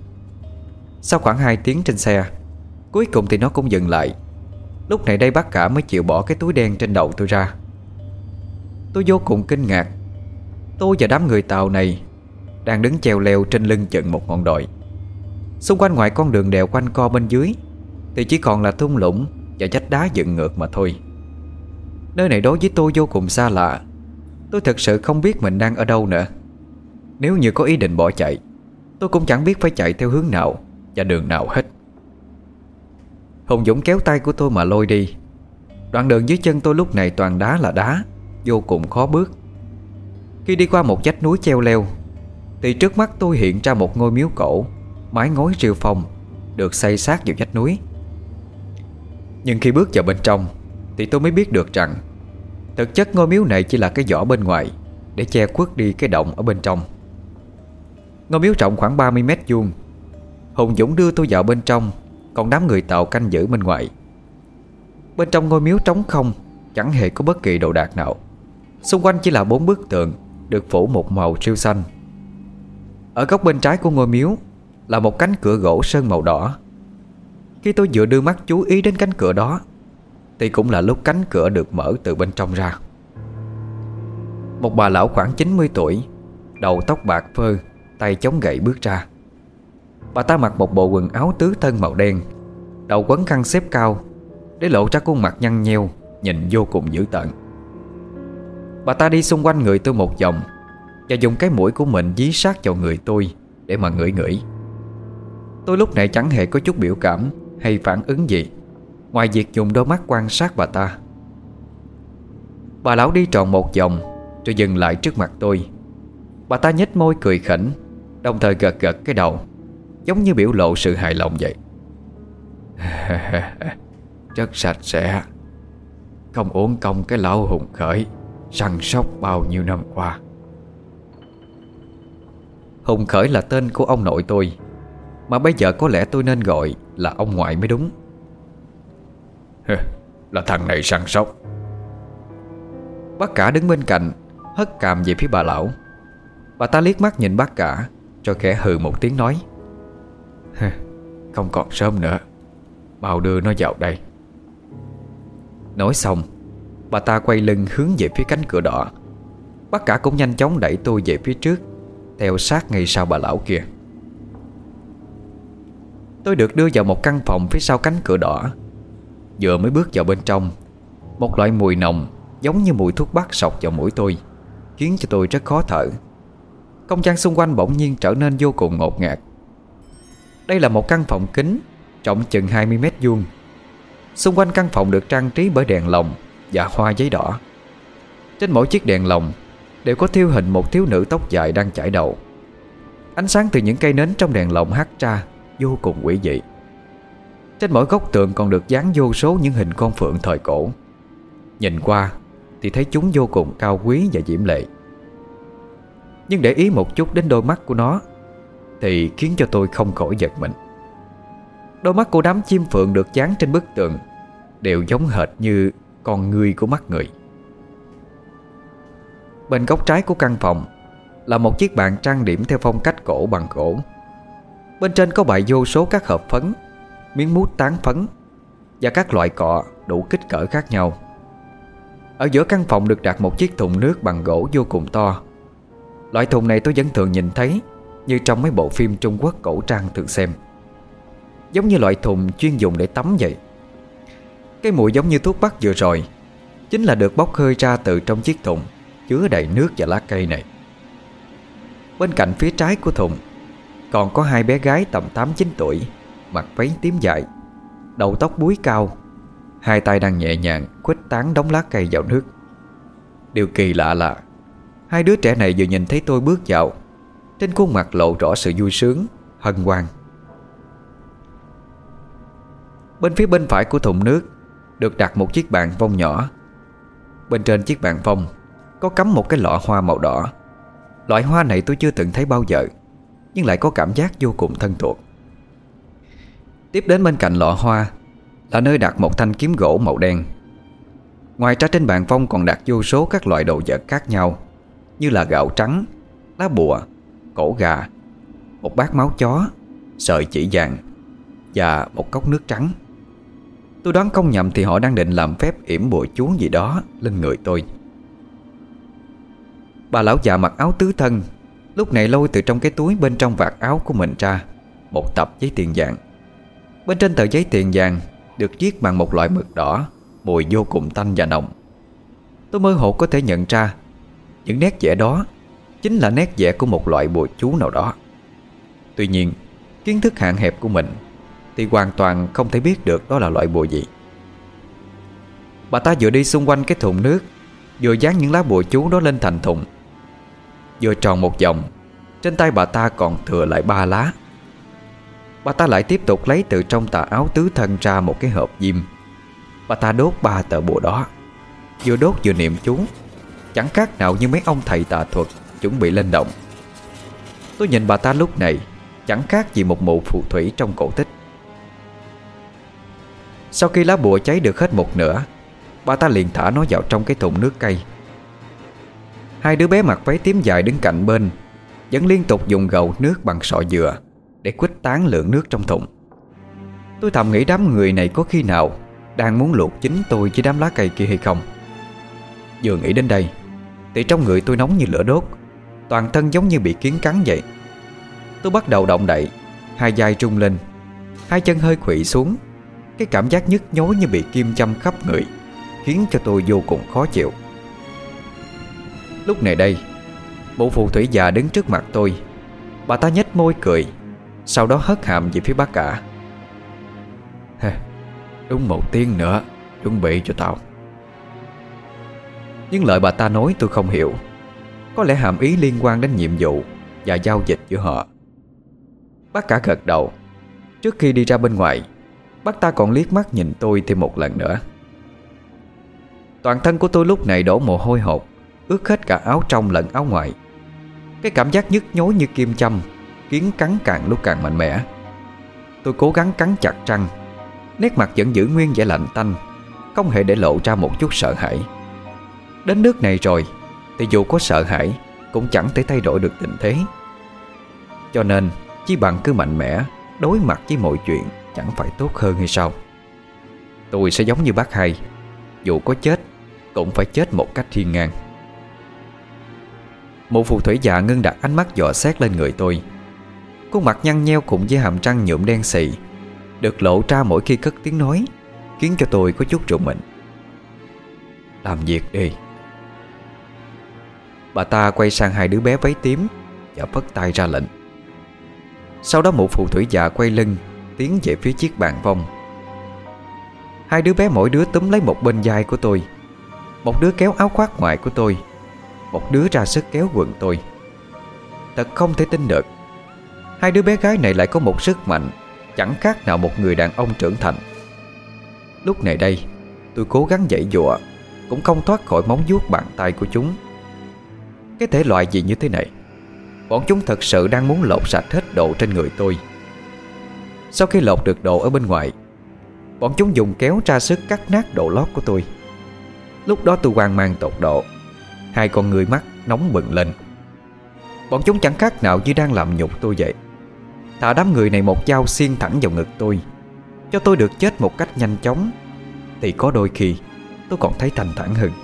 A: Sau khoảng hai tiếng trên xe, cuối cùng thì nó cũng dừng lại. Lúc này đây bác cả mới chịu bỏ cái túi đen trên đầu tôi ra. Tôi vô cùng kinh ngạc. Tôi và đám người Tàu này đang đứng chèo leo trên lưng chừng một ngọn đồi. Xung quanh ngoài con đường đèo quanh co bên dưới thì chỉ còn là thung lũng và vách đá dựng ngược mà thôi. Nơi này đối với tôi vô cùng xa lạ. Tôi thực sự không biết mình đang ở đâu nữa. Nếu như có ý định bỏ chạy, tôi cũng chẳng biết phải chạy theo hướng nào và đường nào hết. Hùng Dũng kéo tay của tôi mà lôi đi. Đoạn đường dưới chân tôi lúc này toàn đá là đá, vô cùng khó bước. Khi đi qua một vách núi treo leo thì trước mắt tôi hiện ra một ngôi miếu cổ, mái ngói rêu phong, được xây sát vào vách núi. Nhưng khi bước vào bên trong thì tôi mới biết được rằng thực chất ngôi miếu này chỉ là cái vỏ bên ngoài để che khuất đi cái động ở bên trong. Ngôi miếu rộng khoảng ba mươi mét vuông. Hùng Dũng đưa tôi vào bên trong, còn đám người Tàu canh giữ bên ngoài. Bên trong ngôi miếu trống không, chẳng hề có bất kỳ đồ đạc nào. Xung quanh chỉ là bốn bức tượng được phủ một màu rêu xanh. Ở góc bên trái của ngôi miếu là một cánh cửa gỗ sơn màu đỏ. Khi tôi vừa đưa mắt chú ý đến cánh cửa đó thì cũng là lúc cánh cửa được mở từ bên trong ra. Một bà lão khoảng chín mươi tuổi, đầu tóc bạc phơ, tay chống gậy bước ra. Bà ta mặc một bộ quần áo tứ thân màu đen, đầu quấn khăn xếp cao để lộ ra khuôn mặt nhăn nheo, nhìn vô cùng dữ tợn. Bà ta đi xung quanh người tôi một vòng và dùng cái mũi của mình dí sát vào người tôi để mà ngửi ngửi. Tôi lúc này chẳng hề có chút biểu cảm hay phản ứng gì, ngoài việc dùng đôi mắt quan sát bà ta. Bà lão đi tròn một vòng rồi dừng lại trước mặt tôi. Bà ta nhếch môi cười khỉnh, đồng thời gật gật cái đầu, giống như biểu lộ sự hài lòng vậy. Rất sạch sẽ, không uổng công cái lão hùng khởi săn sóc bao nhiêu năm qua. Hùng Khởi là tên của ông nội tôi, mà bây giờ có lẽ tôi nên gọi là ông ngoại mới đúng. Là thằng này săn sóc. Bác cả đứng bên cạnh hất cằm về phía bà lão. Bà ta liếc mắt nhìn bác cả rồi khẽ hừ một tiếng nói: Không còn sớm nữa, mau đưa nó vào đây. Nói xong, bà ta quay lưng hướng về phía cánh cửa đỏ. Bác cả cũng nhanh chóng đẩy tôi về phía trước, theo sát ngay sau bà lão kia. Tôi được đưa vào một căn phòng phía sau cánh cửa đỏ. Vừa mới bước vào bên trong, một loại mùi nồng giống như mùi thuốc bắc sộc vào mũi tôi, khiến cho tôi rất khó thở. Không gian xung quanh bỗng nhiên trở nên vô cùng ngột ngạt. Đây là một căn phòng kính, rộng chừng hai mươi mét vuông. Xung quanh căn phòng được trang trí bởi đèn lồng và hoa giấy đỏ. Trên mỗi chiếc đèn lồng đều có thêu hình một thiếu nữ tóc dài đang chải đầu. Ánh sáng từ những cây nến trong đèn lồng hắt ra vô cùng quỷ dị. Trên mỗi góc tường còn được dán vô số những hình con phượng thời cổ. Nhìn qua thì thấy chúng vô cùng cao quý và diễm lệ. Nhưng để ý một chút đến đôi mắt của nó thì khiến cho tôi không khỏi giật mình. Đôi mắt của đám chim phượng được dán trên bức tường đều giống hệt như con ngươi của mắt người. Bên góc trái của căn phòng là một chiếc bàn trang điểm theo phong cách cổ bằng gỗ. Bên trên có bày vô số các hộp phấn, miếng mút tán phấn và các loại cọ đủ kích cỡ khác nhau. Ở giữa căn phòng được đặt một chiếc thùng nước bằng gỗ vô cùng to. Loại thùng này tôi vẫn thường nhìn thấy như trong mấy bộ phim Trung Quốc cổ trang thường xem. Giống như loại thùng chuyên dùng để tắm vậy. Cái mùi giống như thuốc bắc vừa rồi chính là được bốc hơi ra từ trong chiếc thùng chứa đầy nước và lá cây này. Bên cạnh phía trái của thùng còn có hai bé gái tầm tám chín tuổi, mặc váy tím dài, đầu tóc búi cao, hai tay đang nhẹ nhàng khuếch tán đống lá cây vào nước. Điều kỳ lạ là hai đứa trẻ này vừa nhìn thấy tôi bước vào, trên khuôn mặt lộ rõ sự vui sướng, hân hoan. Bên phía bên phải của thùng nước được đặt một chiếc bàn vông nhỏ. Bên trên chiếc bàn vông có cắm một cái lọ hoa màu đỏ. Loại hoa này tôi chưa từng thấy bao giờ, nhưng lại có cảm giác vô cùng thân thuộc. Tiếp đến bên cạnh lọ hoa là nơi đặt một thanh kiếm gỗ màu đen Ngoài ra trên bàn phong còn đặt vô số các loại đồ vật khác nhau, như là gạo trắng, lá bùa, cổ gà, một bát máu chó, sợi chỉ vàng và một cốc nước trắng. Tôi đoán không nhầm thì họ đang định làm phép yểm bùa chú gì đó lên người tôi. Bà lão già mặc áo tứ thân lúc này lôi từ trong cái túi bên trong vạt áo của mình ra một tập giấy tiền vàng. Bên trên tờ giấy tiền vàng được viết bằng một loại mực đỏ, mùi vô cùng tanh và nồng. Tôi mơ hồ có thể nhận ra những nét vẽ đó chính là nét vẽ của một loại bùa chú nào đó. Tuy nhiên, kiến thức hạn hẹp của mình thì hoàn toàn không thể biết được đó là loại bùa gì. Bà ta vừa đi xung quanh cái thùng nước, vừa dán những lá bùa chú đó lên thành thùng. Vừa tròn một vòng, trên tay bà ta còn thừa lại ba lá. Bà ta lại tiếp tục lấy từ trong tà áo tứ thân ra một cái hộp diêm. Bà ta đốt ba tờ bùa đó, vừa đốt vừa niệm chú, chẳng khác nào như mấy ông thầy tà thuật chuẩn bị lên đồng. Tôi nhìn bà ta lúc này chẳng khác gì một mụ phù thủy trong cổ tích. Sau khi lá bùa cháy được hết một nửa, bà ta liền thả nó vào trong cái thùng nước cây. Hai đứa bé mặc váy tím dài đứng cạnh bên vẫn liên tục dùng gầu nước bằng sọ dừa để khuếch tán lượng nước trong thùng. Tôi thầm nghĩ đám người này có khi nào đang muốn luộc chính tôi với đám lá cây kia hay không. Vừa nghĩ đến đây thì trong người tôi nóng như lửa đốt, toàn thân giống như bị kiến cắn vậy. Tôi bắt đầu động đậy, hai vai rung lên, hai chân hơi khuỵu xuống. Cái cảm giác nhức nhối như bị kim châm khắp người khiến cho tôi vô cùng khó chịu. Lúc này đây, bộ phù thủy già đứng trước mặt tôi. Bà ta nhếch môi cười, sau đó hất hàm về phía bác cả. Đúng một tiếng nữa, chuẩn bị cho tao. Nhưng lời bà ta nói tôi không hiểu. Có lẽ hàm ý liên quan đến nhiệm vụ và giao dịch giữa họ. Bác cả gật đầu. Trước khi đi ra bên ngoài, bác ta còn liếc mắt nhìn tôi thêm một lần nữa. Toàn thân của tôi lúc này đổ mồ hôi hột, ướt hết cả áo trong lẫn áo ngoài. Cái cảm giác nhức nhối như kim châm, kiến cắn càng lúc càng mạnh mẽ. Tôi cố gắng cắn chặt răng, nét mặt vẫn giữ nguyên vẻ lạnh tanh, không hề để lộ ra một chút sợ hãi. Đến nước này rồi thì dù có sợ hãi cũng chẳng thể thay đổi được tình thế. Cho nên chỉ bằng cứ mạnh mẽ đối mặt với mọi chuyện chẳng phải tốt hơn hay sao? Tôi sẽ giống như bác hai, dù có chết cũng phải chết một cách hiên ngang. Một phù thủy già ngưng đặt ánh mắt dò xét lên người tôi. Khuôn mặt nhăn nheo cùng với hàm răng nhuộm đen xì được lộ ra mỗi khi cất tiếng nói, khiến cho tôi có chút rùng mình. Làm việc đi. Bà ta quay sang hai đứa bé váy tím và phất tay ra lệnh. Sau đó một phù thủy già quay lưng tiến về phía chiếc bàn vong. Hai đứa bé mỗi đứa túm lấy một bên vai của tôi. Một đứa kéo áo khoác ngoài của tôi, một đứa ra sức kéo quần tôi. Thật không thể tin được, hai đứa bé gái này lại có một sức mạnh chẳng khác nào một người đàn ông trưởng thành. Lúc này đây, tôi cố gắng giãy giụa cũng không thoát khỏi móng vuốt bàn tay của chúng. Cái thể loại gì như thế này? Bọn chúng thật sự đang muốn lột sạch hết đồ trên người tôi. Sau khi lột được đồ ở bên ngoài, bọn chúng dùng kéo ra sức cắt nát đồ lót của tôi. Lúc đó tôi hoang mang tột độ, hai con người mắt nóng bừng lên. Bọn chúng chẳng khác nào như đang làm nhục tôi vậy. Thà đám người này một dao xiên thẳng vào ngực tôi, cho tôi được chết một cách nhanh chóng, thì có đôi khi tôi còn thấy thanh thản hơn.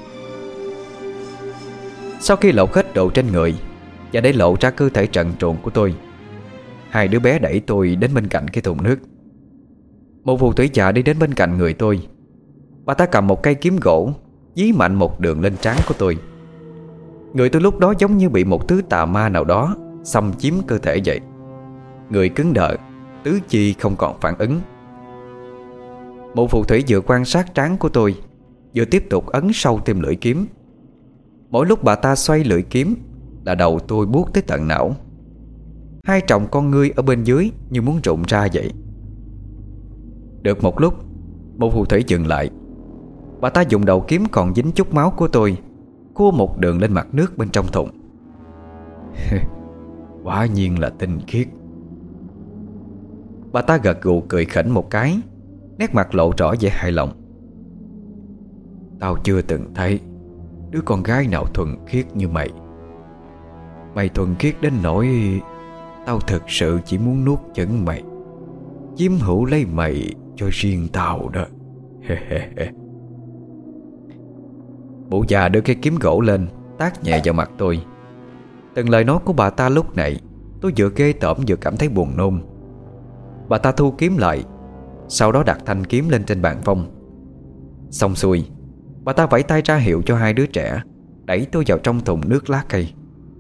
A: Sau khi lột hết đồ trên người và để lộ ra cơ thể trần truồng của tôi, hai đứa bé đẩy tôi đến bên cạnh cái thùng nước. Một phù thủy già đi đến bên cạnh người tôi. Bà ta cầm một cây kiếm gỗ dí mạnh một đường lên trán của tôi. Người tôi lúc đó giống như bị một thứ tà ma nào đó xâm chiếm cơ thể vậy. Người cứng đờ, tứ chi không còn phản ứng. Một phù thủy vừa quan sát trán của tôi, vừa tiếp tục ấn sâu thêm lưỡi kiếm. Mỗi lúc bà ta xoay lưỡi kiếm là đầu tôi buốt tới tận não. Hai tròng con ngươi ở bên dưới như muốn rụng ra vậy. Được một lúc, một phù thủy dừng lại. Bà ta dùng đầu kiếm còn dính chút máu của tôi cua một đường lên mặt nước bên trong thùng. Quả nhiên là tinh khiết. Bà ta gật gù cười khỉnh một cái, nét mặt lộ rõ vẻ hài lòng. Tao chưa từng thấy đứa con gái nào thuần khiết như mày. Mày thuần khiết đến nỗi tao thực sự chỉ muốn nuốt chửng mày, chiếm hữu lấy mày cho riêng tao đó. Mụ già đưa cái kiếm gỗ lên, tát nhẹ vào mặt tôi. Từng lời nói của bà ta lúc này tôi vừa ghê tởm vừa cảm thấy buồn nôn. Bà ta thu kiếm lại, sau đó đặt thanh kiếm lên trên bàn phong. Xong xuôi, bà ta vẫy tay ra hiệu cho hai đứa trẻ đẩy tôi vào trong thùng nước lá cây.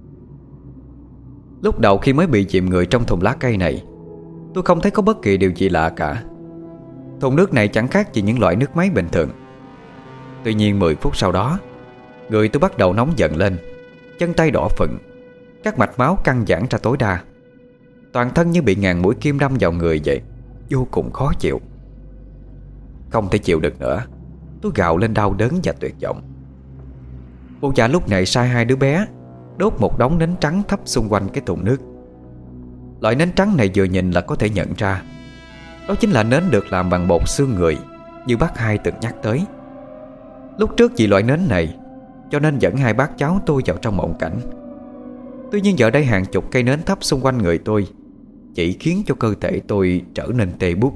A: Lúc đầu khi mới bị chìm người trong thùng lá cây này, tôi không thấy có bất kỳ điều gì lạ cả. Thùng nước này chẳng khác gì những loại nước máy bình thường. Tuy nhiên mười phút sau đó, người tôi bắt đầu nóng giận lên, chân tay đỏ phừng, các mạch máu căng giãn ra tối đa. Toàn thân như bị ngàn mũi kim đâm vào người vậy, vô cùng khó chịu. Không thể chịu được nữa, tôi gào lên đau đớn và tuyệt vọng. Cô già lúc này sai hai đứa bé đốt một đống nến trắng thấp xung quanh cái thùng nước. Loại nến trắng này vừa nhìn là có thể nhận ra, đó chính là nến được làm bằng bột xương người, như bác hai từng nhắc tới. Lúc trước vì loại nến này cho nên dẫn hai bác cháu tôi vào trong mộng cảnh. Tuy nhiên giờ đây hàng chục cây nến thấp xung quanh người tôi chỉ khiến cho cơ thể tôi trở nên tê buốt.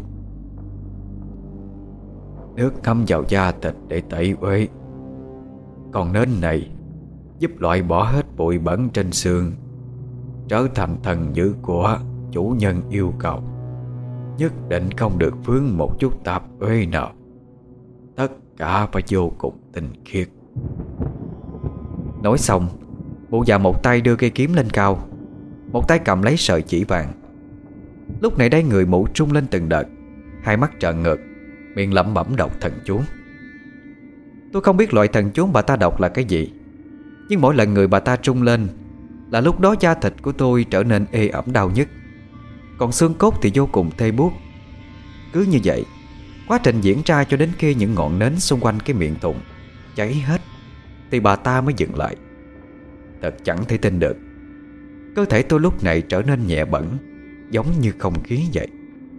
A: Nước ngâm vào da thịt để tẩy uế, còn nến này giúp loại bỏ hết bụi bẩn trên xương, trở thành thần dữ của chủ nhân yêu cầu. Nhất định không được vướng một chút tạp uế nào, tất cả phải vô cùng tinh khiết. Nói xong, mụ già một tay đưa cây kiếm lên cao, một tay cầm lấy sợi chỉ vàng. Lúc này đây người mụ trung lên từng đợt, hai mắt trợn ngược, miệng lẩm bẩm đọc thần chú. Tôi không biết loại thần chú bà ta đọc là cái gì, nhưng mỗi lần người bà ta trung lên là lúc đó da thịt của tôi trở nên ê ẩm đau nhức, còn xương cốt thì vô cùng tê buốt. Cứ như vậy, quá trình diễn ra cho đến khi những ngọn nến xung quanh cái miệng thùng cháy hết thì bà ta mới dừng lại. Thật chẳng thể tin được, cơ thể tôi lúc này trở nên nhẹ bẫng, giống như không khí vậy.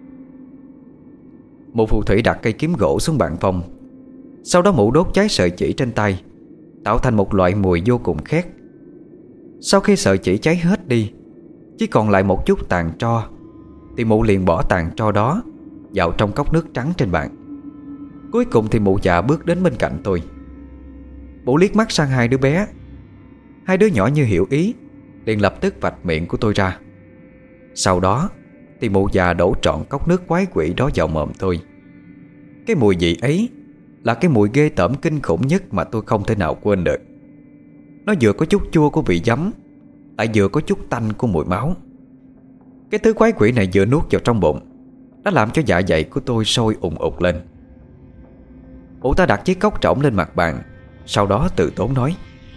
A: Một phù thủy đặt cây kiếm gỗ xuống bàn phong. Sau đó mụ đốt cháy sợi chỉ trên tay, tạo thành một loại mùi vô cùng khét. Sau khi sợi chỉ cháy hết đi, chỉ còn lại một chút tàn tro, thì mụ liền bỏ tàn tro đó vào trong cốc nước trắng trên bàn. Cuối cùng thì mụ già bước đến bên cạnh tôi. Mụ liếc mắt sang hai đứa bé. Hai đứa nhỏ như hiểu ý, liền lập tức vạch miệng của tôi ra. Sau đó thì mụ già đổ trọn cốc nước quái quỷ đó vào mồm tôi. Cái mùi vị ấy là cái mùi ghê tởm kinh khủng nhất mà tôi không thể nào quên được. Nó vừa có chút chua của vị giấm, lại vừa có chút tanh của mùi máu. Cái thứ quái quỷ này vừa nuốt vào trong bụng, nó làm cho dạ dày của tôi sôi ùng ục lên. Mụ ta đặt chiếc cốc trỏng lên mặt bàn, sau đó từ tốn nói: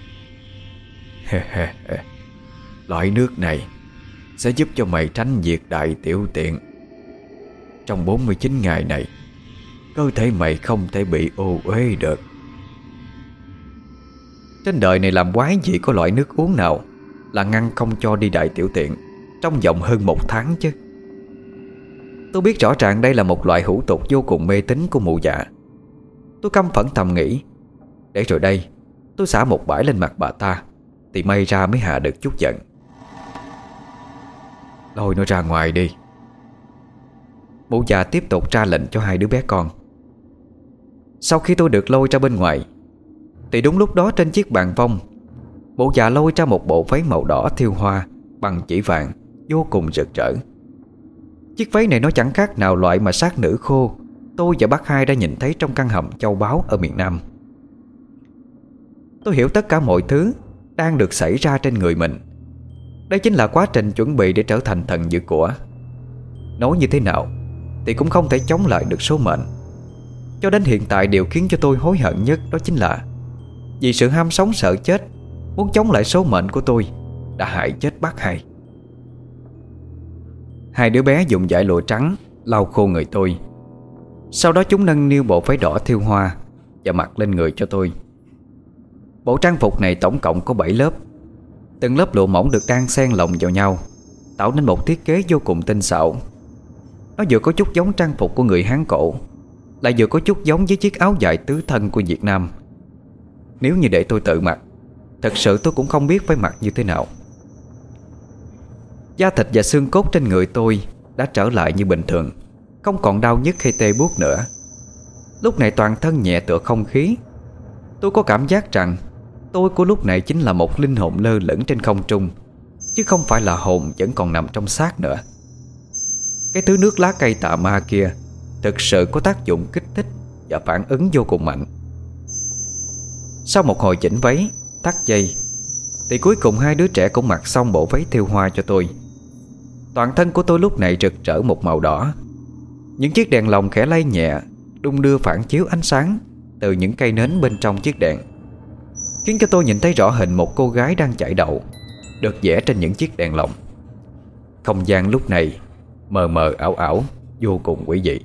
A: loại nước này sẽ giúp cho mày tránh việc đại tiểu tiện. Trong bốn mươi chín ngày này, cơ thể mày không thể bị ô uế được. Trên đời này làm quái gì có loại nước uống nào là ngăn không cho đi đại tiểu tiện trong vòng hơn một tháng chứ. Tôi biết rõ ràng đây là một loại hủ tục vô cùng mê tín của mụ già. Tôi căm phẫn thầm nghĩ, để rồi đây tôi xả một bãi lên mặt bà ta thì may ra mới hạ được chút giận. Lôi nó ra ngoài đi. Mụ già tiếp tục ra lệnh cho hai đứa bé con. Sau khi tôi được lôi ra bên ngoài, thì đúng lúc đó trên chiếc bàn vông, mụ già lôi ra một bộ váy màu đỏ thêu hoa bằng chỉ vàng vô cùng rực rỡ. Chiếc váy này nó chẳng khác nào loại mà sát nữ khô tôi và bác hai đã nhìn thấy trong căn hầm châu báu ở miền Nam. Tôi hiểu tất cả mọi thứ đang được xảy ra trên người mình. Đây chính là quá trình chuẩn bị để trở thành thần dữ của. Nói như thế nào thì cũng không thể chống lại được số mệnh. Cho đến hiện tại điều khiến cho tôi hối hận nhất đó chính là vì sự ham sống sợ chết, muốn chống lại số mệnh của tôi, đã hại chết bác hai. Hai đứa bé dùng dải lụa trắng lau khô người tôi. Sau đó chúng nâng niu bộ váy đỏ thêu hoa và mặc lên người cho tôi. Bộ trang phục này tổng cộng có bảy lớp. Từng lớp lụa mỏng được đan xen lồng vào nhau, tạo nên một thiết kế vô cùng tinh xảo. Nó vừa có chút giống trang phục của người Hán cổ, lại vừa có chút giống với chiếc áo dài tứ thân của Việt Nam Nếu như để tôi tự mặc, thật sự tôi cũng không biết phải mặc như thế nào. Da thịt và xương cốt trên người tôi đã trở lại như bình thường, không còn đau nhức hay tê buốt nữa. Lúc này toàn thân nhẹ tựa không khí. Tôi có cảm giác rằng tôi của lúc này chính là một linh hồn lơ lửng trên không trung, chứ không phải là hồn vẫn còn nằm trong xác nữa. Cái thứ nước lá cây tà ma kia thực sự có tác dụng kích thích và phản ứng vô cùng mạnh. Sau một hồi chỉnh váy, thắt dây, thì cuối cùng hai đứa trẻ cũng mặc xong bộ váy thêu hoa cho tôi. Toàn thân của tôi lúc này rực rỡ một màu đỏ. Những chiếc đèn lồng khẽ lay nhẹ, đung đưa phản chiếu ánh sáng từ những cây nến bên trong chiếc đèn, khiến cho tôi nhìn thấy rõ hình một cô gái đang chạy đậu, được vẽ trên những chiếc đèn lồng. Không gian lúc này mờ mờ ảo ảo, vô cùng quỷ dị.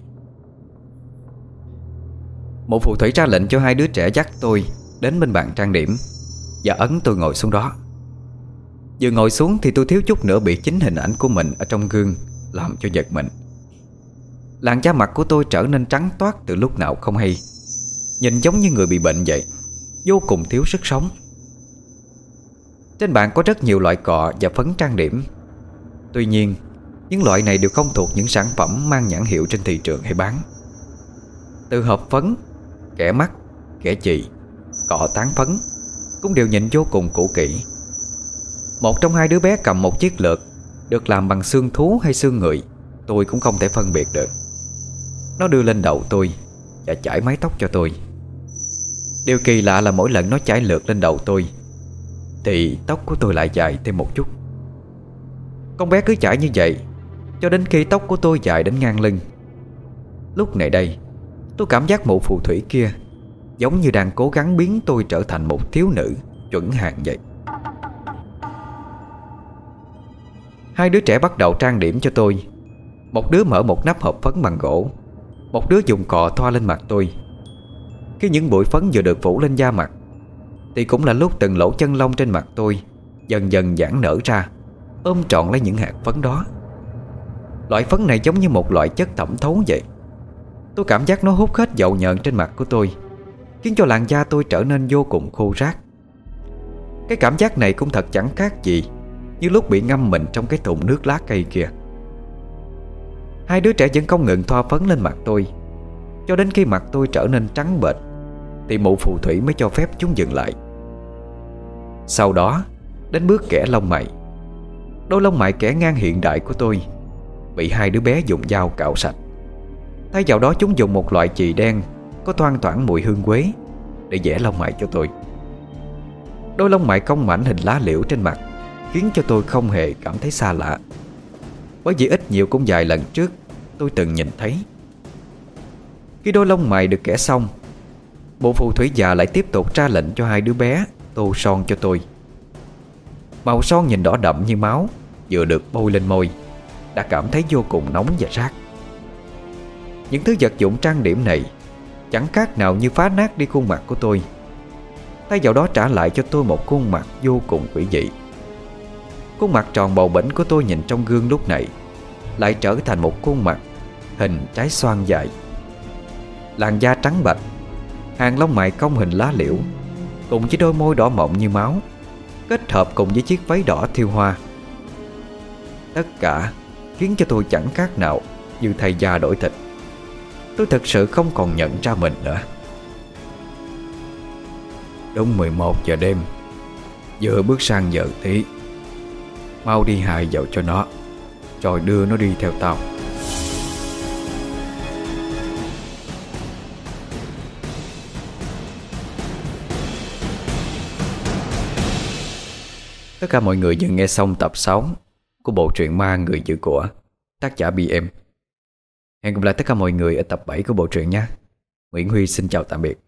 A: Một phù thủy ra lệnh cho hai đứa trẻ dắt tôi đến bên bàn trang điểm và ấn tôi ngồi xuống đó. Vừa ngồi xuống thì tôi thiếu chút nữa bị chính hình ảnh của mình ở trong gương làm cho giật mình. Làn da mặt của tôi trở nên trắng toát từ lúc nào không hay, nhìn giống như người bị bệnh vậy, vô cùng thiếu sức sống. Trên bàn có rất nhiều loại cọ và phấn trang điểm. Tuy nhiên, những loại này đều không thuộc những sản phẩm mang nhãn hiệu trên thị trường hay bán. Từ hộp phấn, kẻ mắt, kẻ chì, cọ tán phấn cũng đều nhìn vô cùng cũ kỹ. Một trong hai đứa bé cầm một chiếc lược được làm bằng xương thú hay xương người, tôi cũng không thể phân biệt được. Nó đưa lên đầu tôi và chải mái tóc cho tôi. Điều kỳ lạ là mỗi lần nó chải lược lên đầu tôi thì tóc của tôi lại dài thêm một chút. Con bé cứ chải như vậy cho đến khi tóc của tôi dài đến ngang lưng. Lúc này đây, tôi cảm giác mụ phù thủy kia giống như đang cố gắng biến tôi trở thành một thiếu nữ chuẩn hàng vậy. Hai đứa trẻ bắt đầu trang điểm cho tôi. Một đứa mở một nắp hộp phấn bằng gỗ, một đứa dùng cọ thoa lên mặt tôi. Khi những bụi phấn vừa được phủ lên da mặt thì cũng là lúc từng lỗ chân lông trên mặt tôi dần dần giãn nở ra, ôm trọn lấy những hạt phấn đó. Loại phấn này giống như một loại chất thẩm thấu vậy. Tôi cảm giác nó hút hết dầu nhờn trên mặt của tôi, khiến cho làn da tôi trở nên vô cùng khô ráp. Cái cảm giác này cũng thật chẳng khác gì như lúc bị ngâm mình trong cái thùng nước lá cây kia. Hai đứa trẻ vẫn không ngừng thoa phấn lên mặt tôi, cho đến khi mặt tôi trở nên trắng bệch thì mụ phù thủy mới cho phép chúng dừng lại. Sau đó đến bước kẻ lông mày. Đôi lông mày kẻ ngang hiện đại của tôi bị hai đứa bé dùng dao cạo sạch. Thay vào đó chúng dùng một loại chì đen có thoang thoảng mùi hương quế để vẽ lông mày cho tôi. Đôi lông mày cong mảnh hình lá liễu trên mặt khiến cho tôi không hề cảm thấy xa lạ, bởi vì ít nhiều cũng vài lần trước tôi từng nhìn thấy. Khi đôi lông mày được kẻ xong, bộ phù thủy già lại tiếp tục ra lệnh cho hai đứa bé tô son cho tôi. Màu son nhìn đỏ đậm như máu vừa được bôi lên môi đã cảm thấy vô cùng nóng và rát. Những thứ vật dụng trang điểm này chẳng khác nào như phá nát đi khuôn mặt của tôi, thay vào đó trả lại cho tôi một khuôn mặt vô cùng quỷ dị. Khuôn mặt tròn bầu bĩnh của tôi nhìn trong gương lúc này lại trở thành một khuôn mặt hình trái xoan dài. Làn da trắng bạch, hàng lông mày cong hình lá liễu, cùng với đôi môi đỏ mọng như máu, kết hợp cùng với chiếc váy đỏ thêu hoa. Tất cả khiến cho tôi chẳng khác nào như thay da đổi thịt. Tôi thật sự không còn nhận ra mình nữa. Đúng mười một giờ đêm, vừa bước sang giờ tí. Mau đi hài vào cho nó, rồi đưa nó đi theo tao. Tất cả mọi người vừa nghe xong tập sáu của bộ truyện Ma Người Giữ Của, tác giả bê em. Hẹn gặp lại tất cả mọi người ở tập bảy của bộ truyện nhé. Nguyễn Huy xin chào tạm biệt.